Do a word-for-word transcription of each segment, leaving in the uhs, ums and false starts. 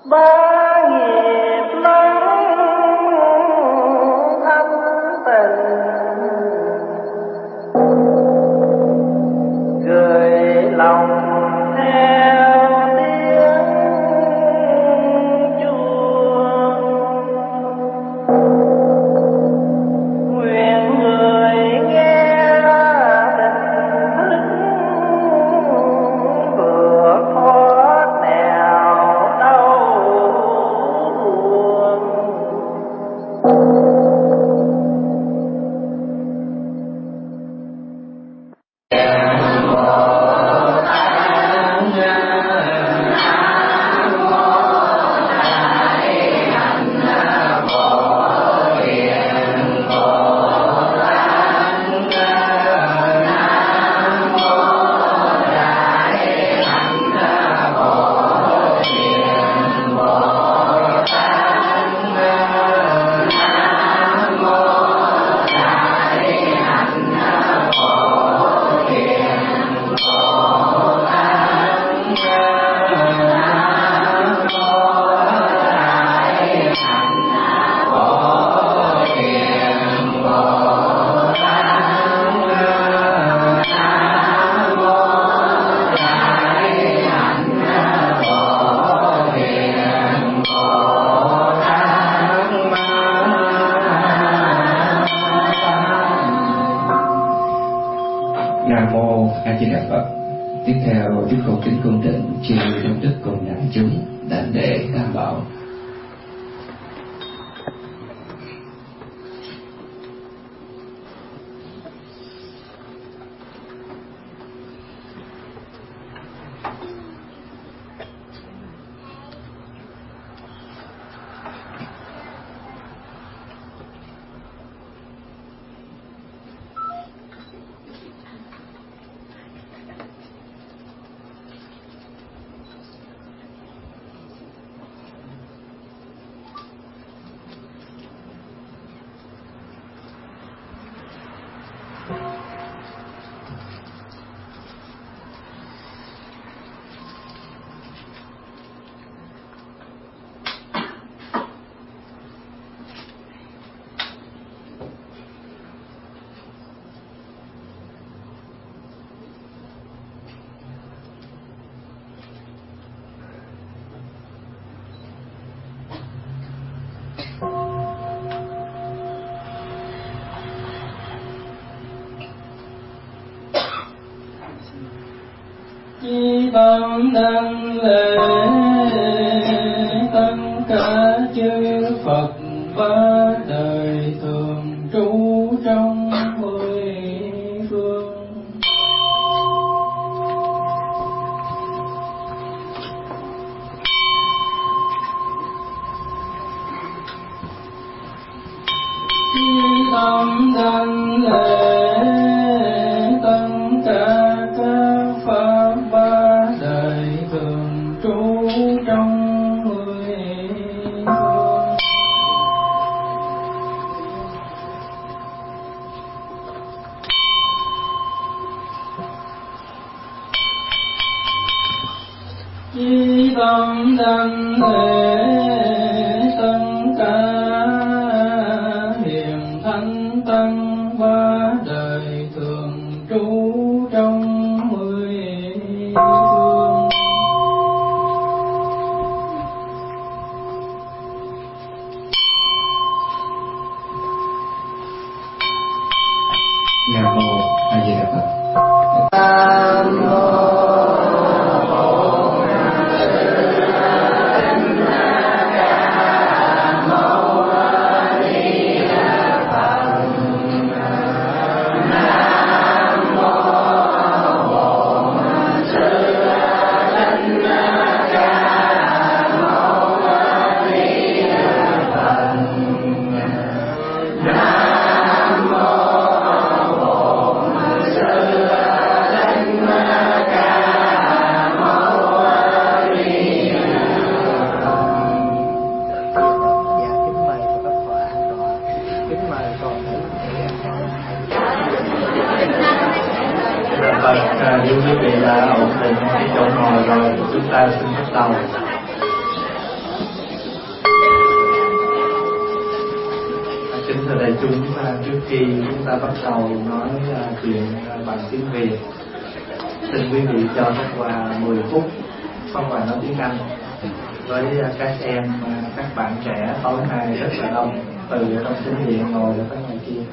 Chí tâm đảnh lễ tất cả chư Phật ba đời thường trú trong mười phương. Chí tâm đảnh lễ tất cả các pháp ba đời thường trú trong mười phương. Chí tâm đảnh lễ tất cả hiền thánh tăng ba đời thường trú trong mười phương. Nam mô A Di Đà Phật. Nam mô Nếu quý vị đã ổn định cái chỗ ngồi rồi, chúng ta xin bắt đầu. chúng, trước khi chúng ta bắt đầu nói chuyện bằng tiếng Việt, xin quý vị cho Pháp Hòa mười phút Pháp Hòa nói tiếng Anh với các em, các bạn trẻ tối nay rất là đông, từ trong chính điện ngồi ở phía ngoài kia.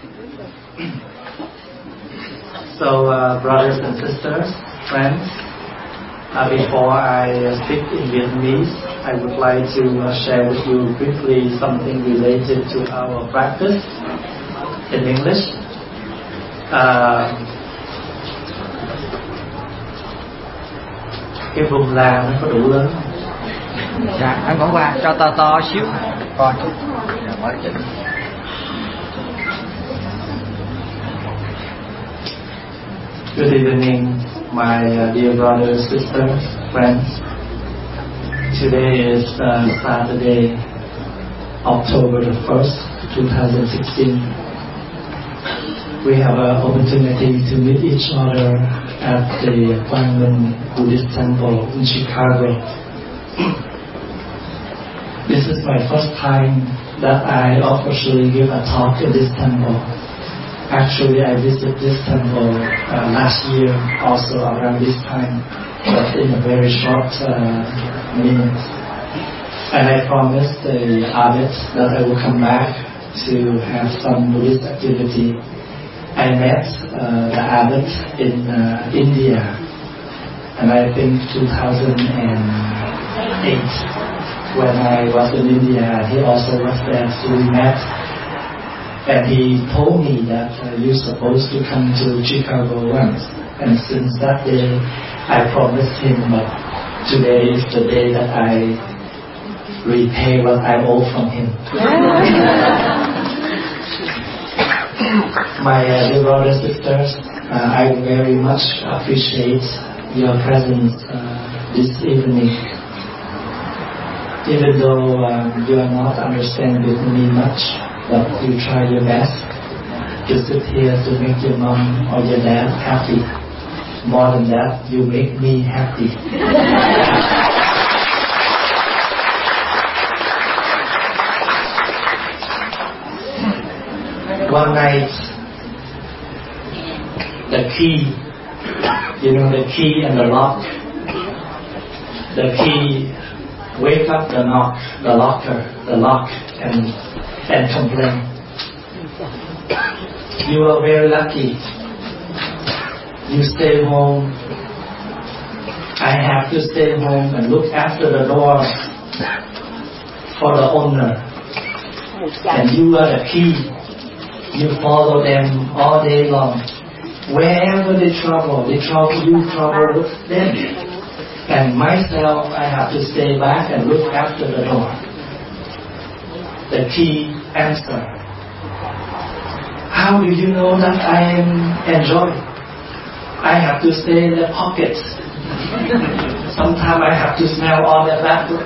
So, uh, brothers and sisters, friends, uh, before I speak in Vietnamese, I would like to uh, share with you briefly something related to our practice in English. Uh, cái vùng la nó có đủ lớn không? Dạ, anh bỏ qua cho to to xíu coi chút. Dạ, mới chỉnh. Good evening, my uh, dear brothers, sisters, friends. Today is uh, Saturday, October the first, twenty sixteen. We have an opportunity to meet each other at the Guangmen Buddhist Temple in Chicago. This is my first time that I officially give a talk in this temple. Actually, I visited this temple uh, last year, also around this time, but in a very short uh, minute. And I promised the abbot that I will come back to have some Buddhist activity. I met uh, the abbot in uh, India, and I think two thousand eight, when I was in India, he also was there, so we met. And he told me that uh, you're supposed to come to Chicago once. And since that day, I promised him, but today is the day that I repay what I owe from him. My uh, dear brothers and sisters, uh, I very much appreciate your presence uh, this evening. Even though um, you are not understand Vietnamese much, but you try your best to sit here to make your mom or your dad happy. More than that, you make me happy. One night, the key, you know the key and the lock, the key wake up the knock, the locker, the lock, and and complain. You are very lucky. You stay home. I have to stay home and look after the door for the owner. And you are the key. You follow them all day long. Wherever they travel, they travel, you travel with them. And myself, I have to stay back and look after the door. The key answer. How do you know that I am enjoying? I have to stay in the pocket. Sometimes I have to smell all the bathroom.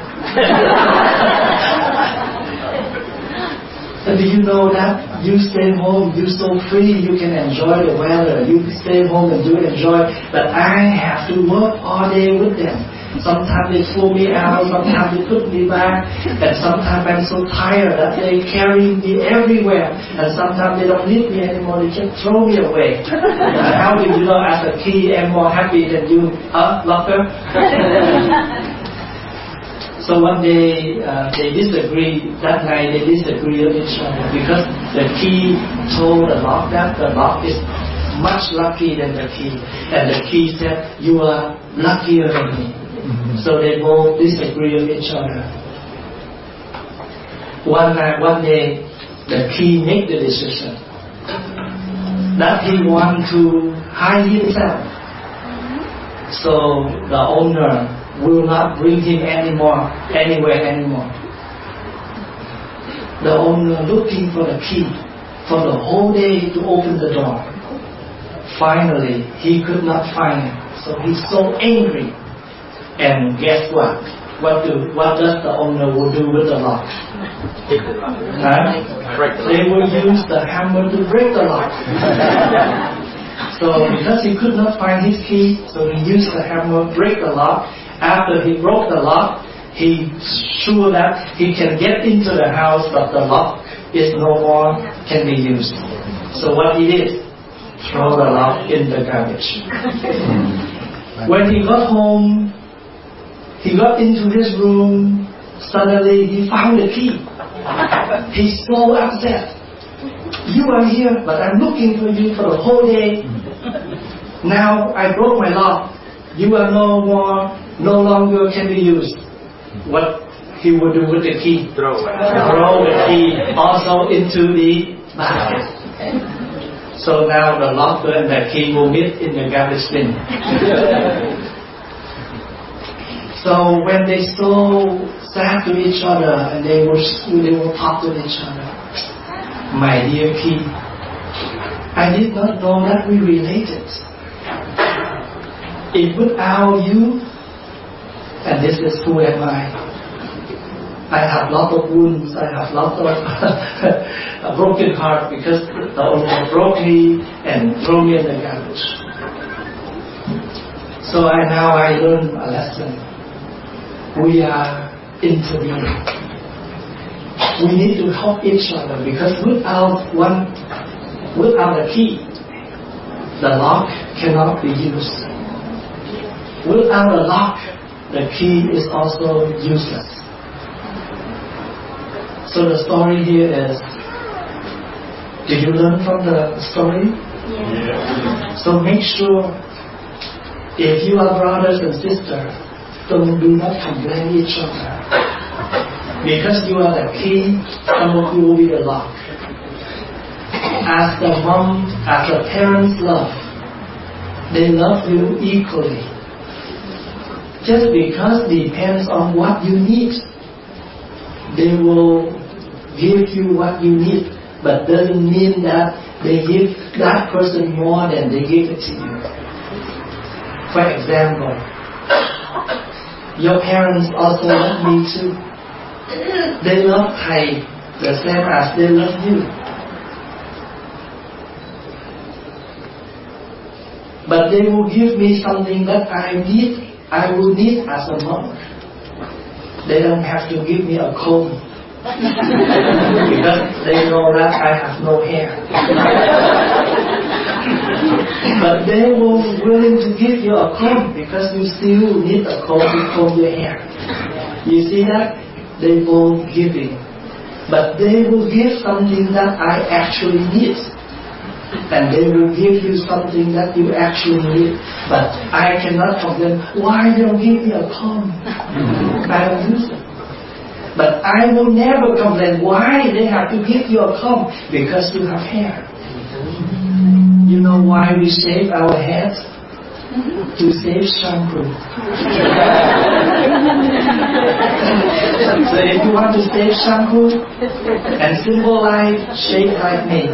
So do you know that you stay home, you're so free, you can enjoy the weather, you stay home and you enjoy, but I have to work all day with them. Sometimes they throw me out, sometimes they put me back, and sometimes I'm so tired that they carry me everywhere, and sometimes they don't need me anymore, they just throw me away. Uh, how do you know as a key I'm more happy than you, huh, locker? So one day uh, they disagree, that night they disagree with each other, because the key told the lock that the lock is much lucky than the key, and the key said, you are luckier than me. So they both disagree with each other. One night, one day, the key made the decision that he want to hide himself. So the owner will not bring him anymore, anywhere anymore. The owner looking for the key for the whole day to open the door. Finally, he could not find it. So he's so angry. And guess what? What do what does the owner will do with the lock? Huh? They will use the hammer to break the lock. So because he could not find his key, so he used the hammer to break the lock. After he broke the lock, he sure that he can get into the house, but the lock is no more can be used. So what he did, throw the lock in the garbage. When he got home, he got into his room, suddenly he found the key. He's so upset. You are here, but I'm looking for you for the whole day. Now I broke my lock. You are no more, no longer can be used. What he would do with the key? Throw it. Throw the key also into the basket. So now the locker and the key will meet in the garbage bin. So when they so sad to each other and they will, they will talk to each other. My dear key, I did not know that we related. If without you, and this is who am I, I have lot of wounds, I have lot of a broken heart because the owner broke me and threw me in the garbage. So I now I learn a lesson. We are intermediate. We need to help each other because without one, without a key, the lock cannot be used. Without a lock, the key is also useless. So the story here is, did you learn from the story? Yeah. So make sure, if you are brothers and sisters, don't do not complain each other. Because you are the key, some of you will be the lock. As the mom, as the parents love, they love you equally. Just because it depends on what you need, they will give you what you need, but doesn't mean that they give that person more than they give it to you. For example, your parents also love me too. They love Thầy the same as they love you. But they will give me something that I need, I will need as a monk. They don't have to give me a comb because they know that I have no hair. But they will willing to give you a comb because you still need a comb to comb your hair. You see that? They both giving, but they will give something that I actually need, and they will give you something that you actually need. But I cannot complain, why they don't give me a comb? I don't use it. But I will never complain why they have to give you a comb, because you have hair. You know why we shave our heads? To save shampoo. So if you want to save shampoo and simple life, shave like me.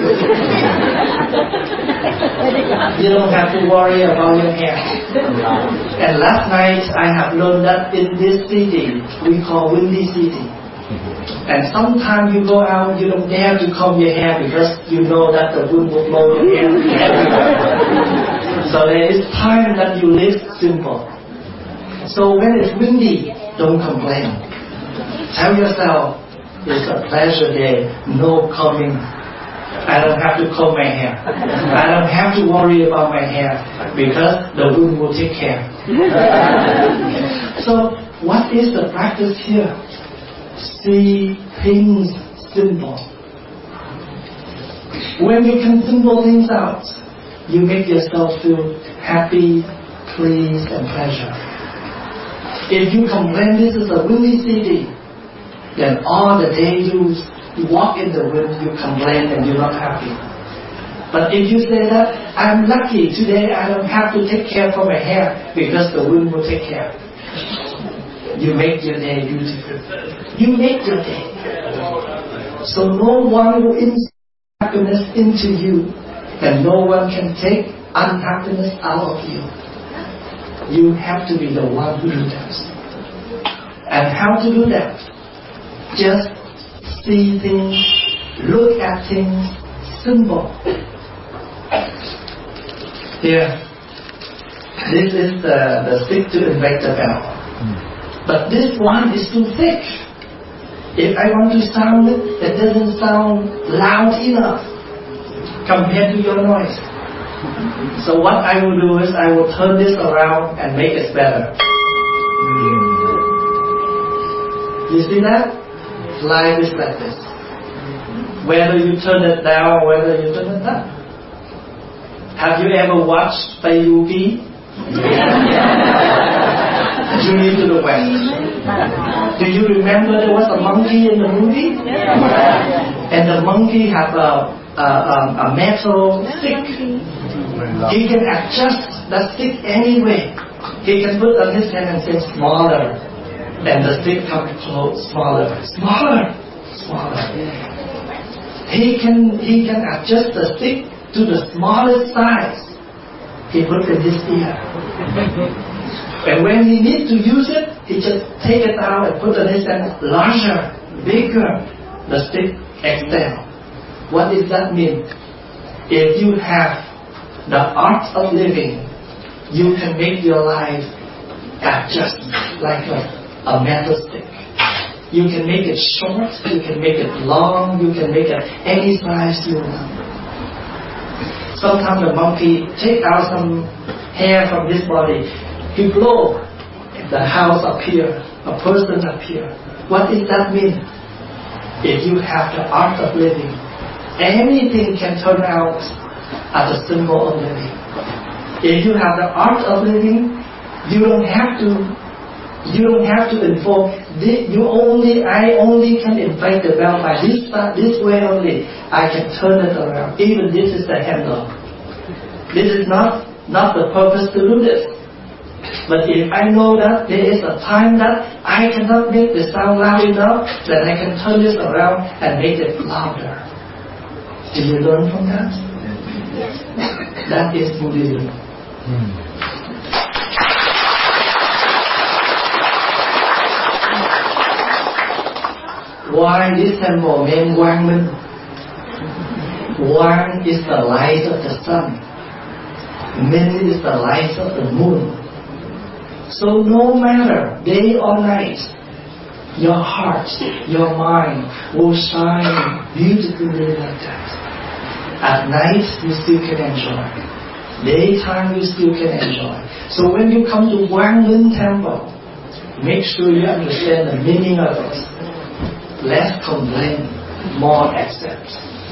You don't have to worry about your hair. And last night I have learned that in this city we call Windy City. And sometimes you go out, you don't dare to comb your hair because you know that the wind will blow your hair everywhere. So there is time that you live simple. So when it's windy, don't complain. Tell yourself, it's a pleasure day, no combing. I don't have to comb my hair. I don't have to worry about my hair because the wind will take care. So what is the practice here? See things simple. When you can simple things out, you make yourself feel happy, pleased, and pleasure. If you complain this is a windy city, then all the day you, you walk in the wind, you complain and you're not happy. But if you say that, I'm lucky today, I don't have to take care for my hair because the wind will take care. You make your day beautiful. You make your day. So no one will insert happiness into you, and no one can take unhappiness out of you. You have to be the one who do that. And how to do that? Just see things, look at things, simple. Here, this is the, the stick to invect the bell. But this one is too thick. If I want to sound it, it doesn't sound loud enough compared to your noise. So what I will do is I will turn this around and make it better. You see that? Life is like this. Whether you turn it down or whether you turn it up. Have you ever watched Fayuki? You need to the West. Do you remember there was a monkey in the movie? And the monkey have a, a, a, a metal stick. He can adjust the stick anyway. He can put on his hand and say smaller. And the stick comes close, smaller, smaller, smaller. He can he can adjust the stick to the smallest size. He puts in his ear. And when he needs to use it, he just take it out and put it in his hand larger, bigger. The stick extends. What does that mean? If you have the art of living, you can make your life adjust like a, a metal stick. You can make it short, you can make it long, you can make it any size you want. Sometimes the monkey take out some hair from his body. He blow, the house appear, a person appear. What does that mean? If you have the art of living, anything can turn out as a symbol of living. If you have the art of living, you don't have to. You don't have to inform. You only, I only can invite the bell by this this way only. I can turn it around. Even this is the handle. This is not not the purpose to do this. But if I know that there is a time that I cannot make the sound loud enough, then I can turn this around and make it louder. Did you learn from that? That is Buddhism. Hmm. Why this temple named Quang Minh? Quang is the light of the sun. Minh is the light of the moon. So no matter day or night, your heart, your mind will shine beautifully like that. At night you still can enjoy. Daytime you still can enjoy. So when you come to Quang Minh temple, make sure you understand the meaning of it. Less complain, more accept.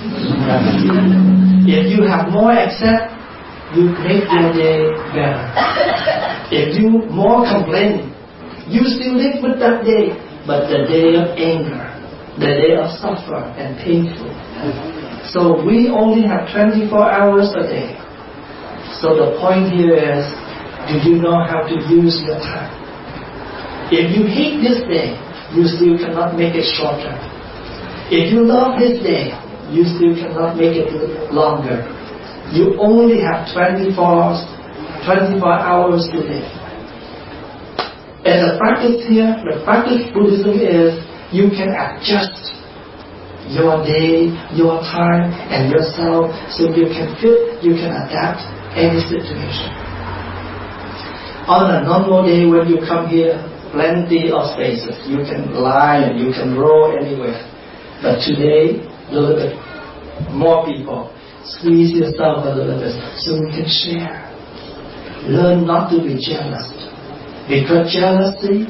If you have more accept, you make your day better. If you more complain, you still live with that day, but the day of anger, the day of suffer and painful. So we only have twenty-four hours a day. So the point here is, do you know how to use your time? If you hate this day, you still cannot make it shorter. If you love this day, you still cannot make it longer. You only have twenty-four, twenty-four hours to live. And the practice here, the practice Buddhism is, you can adjust your day, your time, and yourself so you can fit, you can adapt any situation. On a normal day when you come here, plenty of spaces. You can lie and you can roll anywhere. But today, a little bit more people. Squeeze yourself a little bit so we can share. Learn not to be jealous. Because jealousy,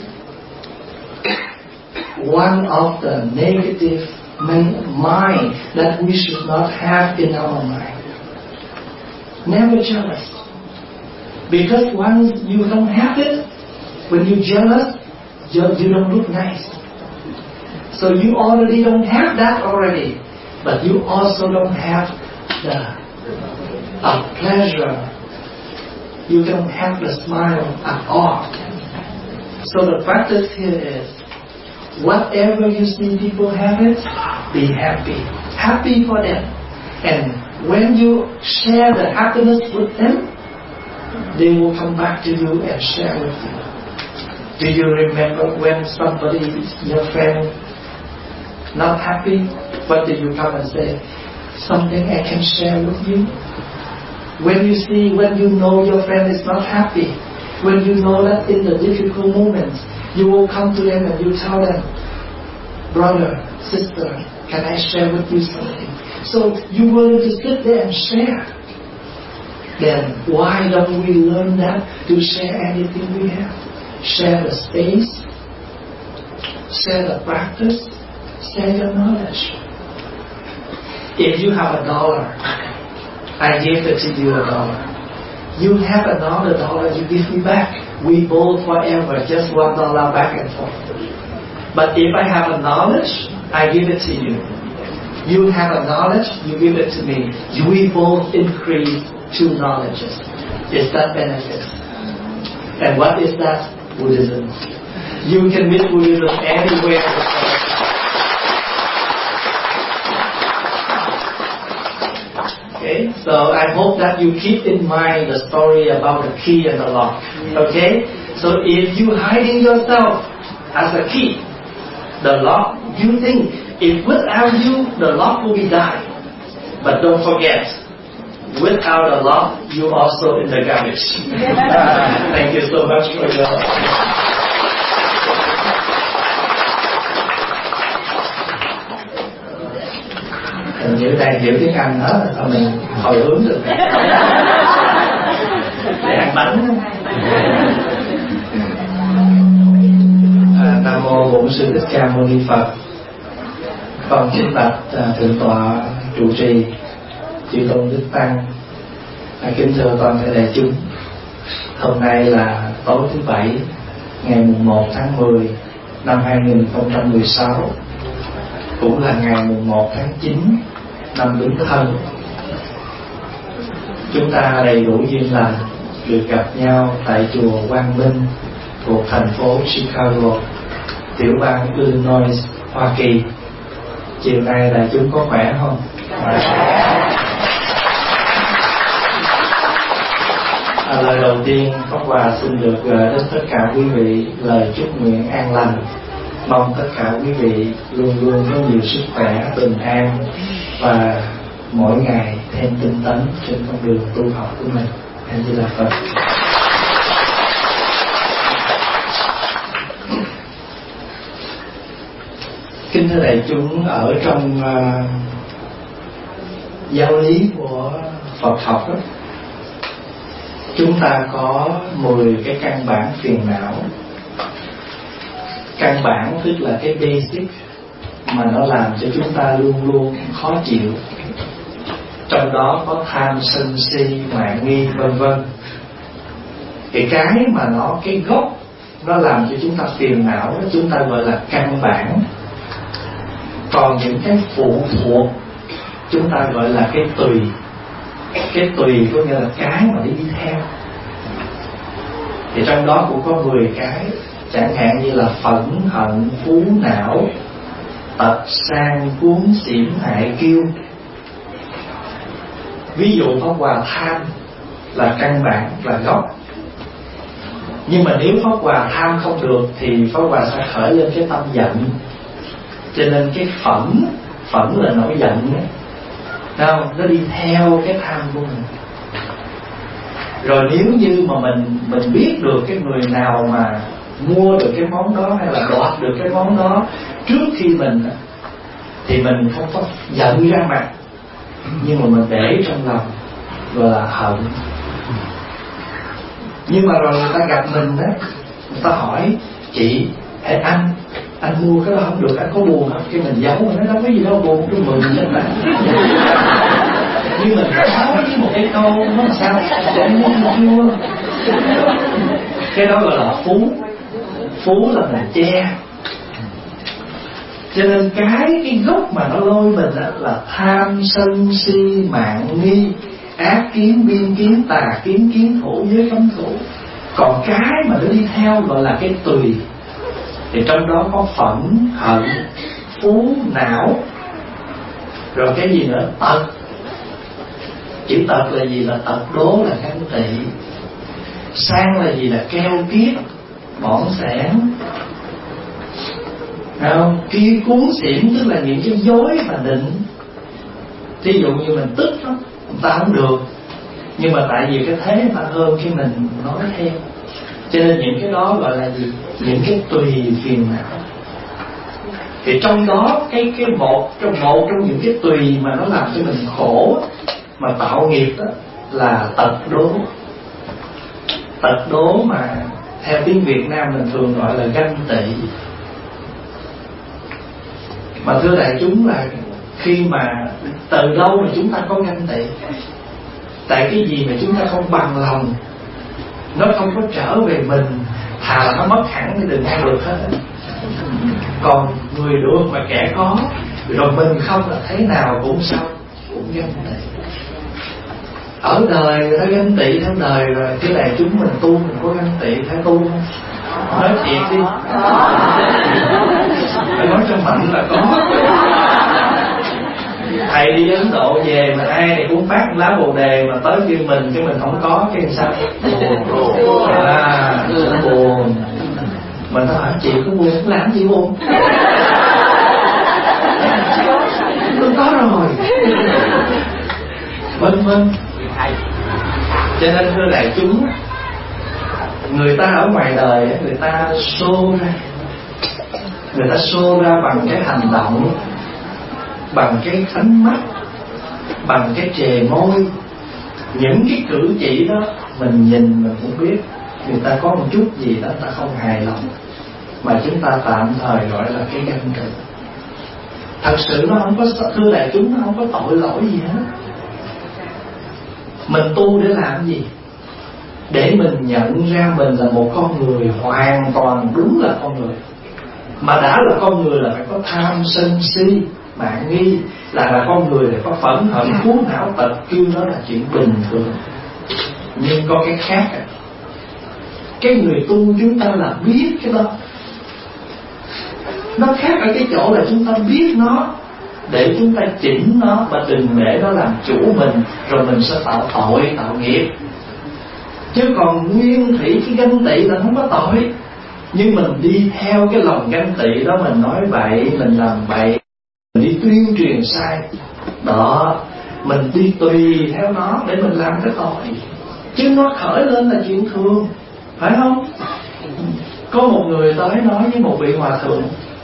one of the negative mind that we should not have in our mind. Never jealous. Because once you don't have it, when you're jealous, you, you don't look nice. So you already don't have that already. But you also don't have the uh, pleasure. You don't have the smile at all. So the practice here is, whatever you see people have it, be happy. Happy for them. And when you share the happiness with them, they will come back to you and share with you. Do you remember when somebody, your friend, not happy? What do you come and say? Something I can share with you? When you see, when you know your friend is not happy, when you know that in the difficult moments, you will come to them and you tell them, brother, sister, can I share with you something? So you willing to sit there and share. Then why don't we learn that to share anything we have? Share the space, share the practice, share your knowledge. If you have a dollar, I give it to you a dollar. You have another dollar, you give me back. We both forever, just one dollar back and forth. But if I have a knowledge, I give it to you. You have a knowledge, you give it to me. We both increase two knowledges. Is that benefit? And what is that? Buddhism. You can meet Buddhism anywhere. Okay, so I hope that you keep in mind the story about the key and the lock. Okay, so if you hiding yourself as a key, the lock, you think if without you the lock will be dying. But don't forget, without a lock, you also in the garbage. Thank you so much for your. Hình như đang hiểu tiếng Anh đó, sao mình hồi hướng được để ăn bánh. À, Nam mô Bổn Sư Thích Ca Mâu Ni Phật. Con kính bạch à, thượng tọa trụ trì, chư tôn đức tăng, à, kính thưa toàn thể đại chúng. Hôm nay là tối thứ bảy, ngày mùng một tháng mười năm hai nghìn không trăm mười sáu, cũng là ngày mùng một tháng chín năm Bính Thân. Chúng ta đầy đủ duyên lành được gặp nhau tại chùa Quang Minh thuộc thành phố Chicago, tiểu bang Illinois, Hoa Kỳ. Chiều nay đại chúng có khỏe không? À, lời đầu tiên Pháp Hòa xin được gửi đến tất cả quý vị lời chúc nguyện an lành. Mong tất cả quý vị luôn luôn có nhiều sức khỏe, bình an và mỗi ngày thêm tinh tấn trên con đường tu học của mình. A Di Đà Phật. Kính thưa đại chúng, ở trong uh, giáo lý của Phật học đó, chúng ta có mười cái căn bản phiền não. Căn bản tức là cái basic mà nó làm cho chúng ta luôn luôn khó chịu. Trong đó có tham, sân si, mạn nghi, vân vân. Cái cái mà nó cái gốc nó làm cho chúng ta phiền não đó, chúng ta gọi là căn bản. Còn những cái phụ thuộc chúng ta gọi là cái tùy. Cái tùy có nghĩa là cái mà đi đi theo. Thì trong đó cũng có mười cái. Chẳng hạn như là phẫn, hận, phú, não, tật, sang, cuốn, xỉm, hại, kiêu. Ví dụ Pháp Hòa tham là căn bản, là gốc. Nhưng mà nếu Pháp Hòa tham không được thì Pháp Hòa sẽ khởi lên cái tâm giận. Cho nên cái phẫn, phẫn là nổi giận ấy. Đâu, nó đi theo cái tham của mình. Rồi nếu như mà mình mình biết được cái người nào mà mua được cái món đó hay là đoạt được cái món đó trước khi mình, thì mình không có giận ra mặt, nhưng mà mình để trong lòng, gọi là hận. Nhưng mà rồi người ta gặp mình đó, người ta hỏi chị, hey, anh anh mua cái đó không được, anh có buồn không? Cái mình giấu, mình nói đâu có gì đâu buồn, tôi mừng lên bạn. Nhưng mình nói với một cái câu nó làm sao để muốn mua. Cái đó gọi là phú. Phú là mình che. Cho nên cái cái gốc mà nó lôi mình đó là tham, sân, si, mạn, nghi, ác kiến, biên kiến, tà kiến, kiến thủ, giới cấm thủ. Còn cái mà nó đi theo gọi là cái tùy. Thì trong đó có phẫn, hận, phú, não. Rồi cái gì nữa? Tật. Chữ tật là gì? Là tật đố, là ganh tị. Sang là gì? Là keo kiết, bỏn sẻn. Không? Kia cuốn xỉm tức là những cái dối mà định. Thí dụ như mình tức lắm, người ta không được, nhưng mà tại vì cái thế người ta hơn khi mình nói theo. Cho nên những cái đó gọi là gì? Những cái tùy phiền não. Thì trong đó cái cái một trong một trong những cái tùy mà nó làm cho mình khổ mà tạo nghiệp đó là tật đố. Tật đố mà theo tiếng Việt Nam mình thường gọi là ganh tị. Mà thưa đại chúng, là khi mà từ đâu mà chúng ta có ganh tị? Tại cái gì mà chúng ta không bằng lòng, nó không có trở về mình, thà là nó mất hẳn thì đừng ai được hết. Còn người được mà kẻ có, rồi mình không là thế nào cũng sao cũng ganh tị. Ở đời người ta ganh tị theo đời rồi, cái này chúng mình tu mình có ganh tị theo tu không? Nói thiệt đi, phải nói cho mạnh là có. Thầy đi Ấn Độ về mà ai này cũng phát lá bồ đề mà tới kêu mình chứ mình không có cái sao? Buồn, à, buồn. Mình nói hỏi chị có buồn làm gì buồn? Tôi có rồi. Vân vân. Cho nên thưa đại chúng, người ta ở ngoài đời người ta show ra, người ta show ra bằng cái hành động, bằng cái ánh mắt, bằng cái trề môi. Những cái cử chỉ đó mình nhìn mình cũng biết người ta có một chút gì đó ta không hài lòng, mà chúng ta tạm thời gọi là cái ganh tị. Thật sự nó không có, thưa đại chúng, nó không có tội lỗi gì hết. Mình tu để làm gì? Để mình nhận ra mình là một con người hoàn toàn đúng là con người. Mà đã là con người là phải có tham sân si mạn nghi, là là con người để có phẫn hận cuốn não tật kêu, đó là chuyện bình thường. Nhưng có cái khác à. Cái người tu chúng ta là biết cái đó. Nó khác ở cái chỗ là chúng ta biết nó để chúng ta chỉnh nó, và đừng để nó làm chủ mình, rồi mình sẽ tạo tội, tạo nghiệp. Chứ còn nguyên thủy cái ganh tị là không có tội. Nhưng mình đi theo cái lòng ganh tị đó, mình nói bậy, mình làm bậy, mình đi tuyên truyền sai đó, mình đi tùy theo nó để mình làm cái tội. Chứ nó khởi lên là chuyện thường, phải không? Có một người tới nói với một vị hòa thượng,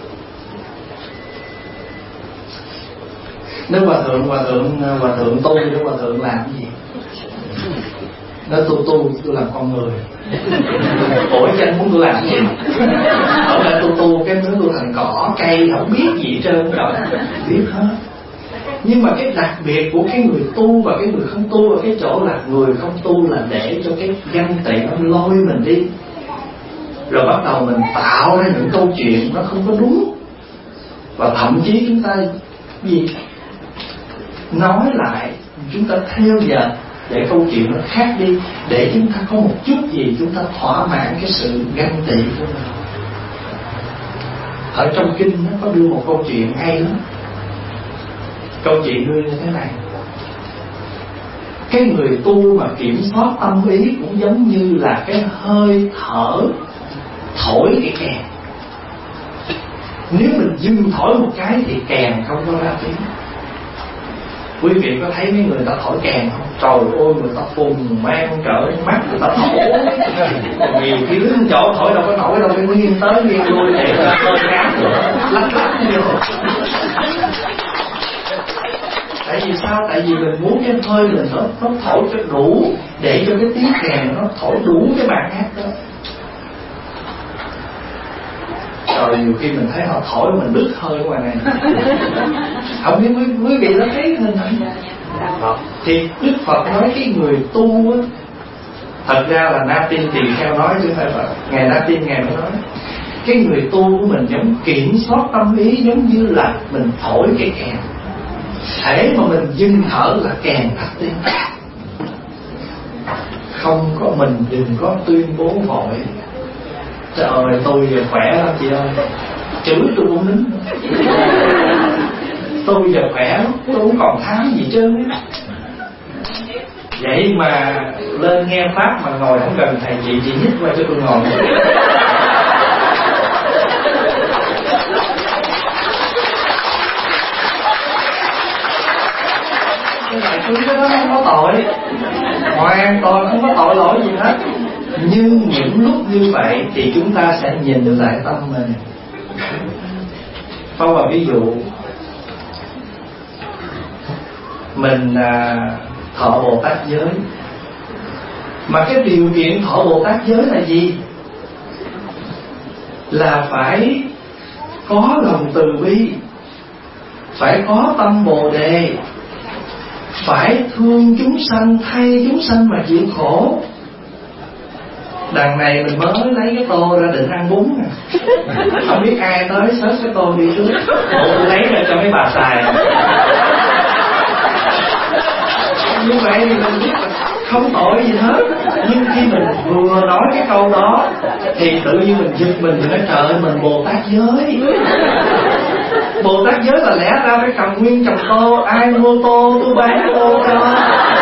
nếu hòa thượng hòa thượng hòa thượng tu, nếu hòa thượng làm cái gì? Nói tu tu tôi làm con người. Ủa chứ anh muốn tôi làm cái gì? Ở đây tu tu cái nữa tôi thành cỏ cây không biết gì hết trơn rồi. Biết hết. Nhưng mà cái đặc biệt của cái người tu và cái người không tu ở cái chỗ là người không tu là để cho cái ganh tị nó lôi mình đi, rồi bắt đầu mình tạo ra những câu chuyện nó không có đúng, và thậm chí chúng ta gì nói lại, chúng ta theo dệt để câu chuyện nó khác đi, để chúng ta có một chút gì chúng ta thỏa mãn cái sự ganh tị của mình. Ở trong kinh nó có đưa một câu chuyện hay lắm. Câu chuyện đưa như thế này: cái người tu mà kiểm soát tâm ý cũng giống như là cái hơi thở thổi cái kèn. Nếu mình dừng thổi một cái thì kèn không có ra tiếng. Quý vị có thấy mấy người ta thổi kèn không? Trời ơi, người ta phùng mang trở mắt, người ta thổi nhiều khi đứng chỗ thổi đâu có nổi đâu, phải nghiêng tới nghiêng lui để hơi ngán nữa, lắc lắc nhiều. Tại vì sao? Tại vì mình muốn cái hơi mình nó, nó thổi cho đủ, để cho cái tiếng kèn nó thổi đủ cái bài hát đó. Rồi nhiều khi mình thấy họ thổi mình đứt hơi ngoài này. Không biết quý, quý vị đã thấy hình ảnh. Thì Đức Phật nói cái người tu á, thật ra là Na Tin Tỳ Kheo nói chứ phải Phật. Ngài Na Tin Ngài mới nói cái người tu của mình giống kiểm soát tâm ý, giống như là mình thổi cái kèn. Thế mà mình dừng thở là kèn tắt tiếng. Không có, mình đừng có tuyên bố vội trời ơi tôi giờ khỏe lắm chị ơi, chửi tôi cũng nín. Tôi giờ khỏe lắm, tôi không còn thám gì trơn á. Vậy mà lên nghe pháp mà ngồi không cần thầy chị, chị nhích qua cho tôi ngồi. Cái đó không có tội, hoàn toàn không có tội lỗi gì hết. Nhưng những lúc như vậy thì chúng ta sẽ nhìn lại tâm mình. Bao vào ví dụ mình à, thọ Bồ Tát giới, mà cái điều kiện thọ Bồ Tát giới là gì? Là phải có lòng từ bi, phải có tâm Bồ Đề, phải thương chúng sanh, thay chúng sanh mà chịu khổ. Đằng này mình mới lấy cái tô ra định ăn bún nè, không biết ai tới xớt cái tô đi trước, bộ lấy ra cho mấy bà xài. Như vậy thì mình biết là không tội gì hết. Nhưng khi mình vừa nói cái câu đó thì tự nhiên mình giật mình, mình nói trời ơi, mình Bồ Tát giới. Bồ Tát giới là lẽ ra phải cầm nguyên chồng tô, ai mua tô tôi bán tô cho.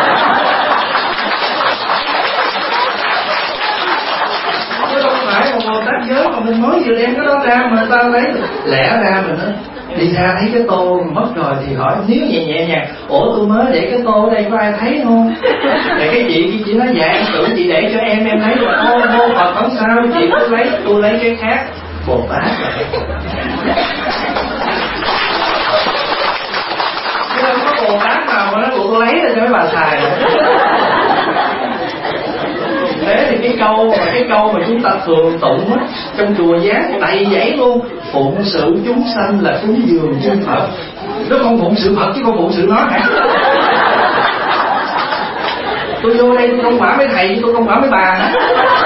Chứ không phải một Bồ Tát giới mà mình mới vừa đem cái đó ra mà người ta lấy. Lẽ ra mình nói đi ra thấy cái tô mất rồi thì hỏi, nếu nhẹ nhẹ nhàng, ủa tôi mới để cái tô ở đây có ai thấy không? Thì cái chị kia chị nói dạ em tưởng chị để cho em em lấy rồi. Ô ô Phật không sao, chị cứ lấy, tôi lấy cái khác. Bồ Tát là chứ không có Bồ Tát nào mà nó tụi tôi lấy ra cho mấy bà xài. Thế thì cái câu mà cái câu mà chúng ta thường tụng á trong chùa Giác đầy dãy luôn, phụng sự chúng sanh là cúng dường chư Phật. Nó không phụng sự Phật chứ không phụng sự nó hả? Tôi vô đây tôi không quả mấy thầy, tôi không quả mấy bà hả?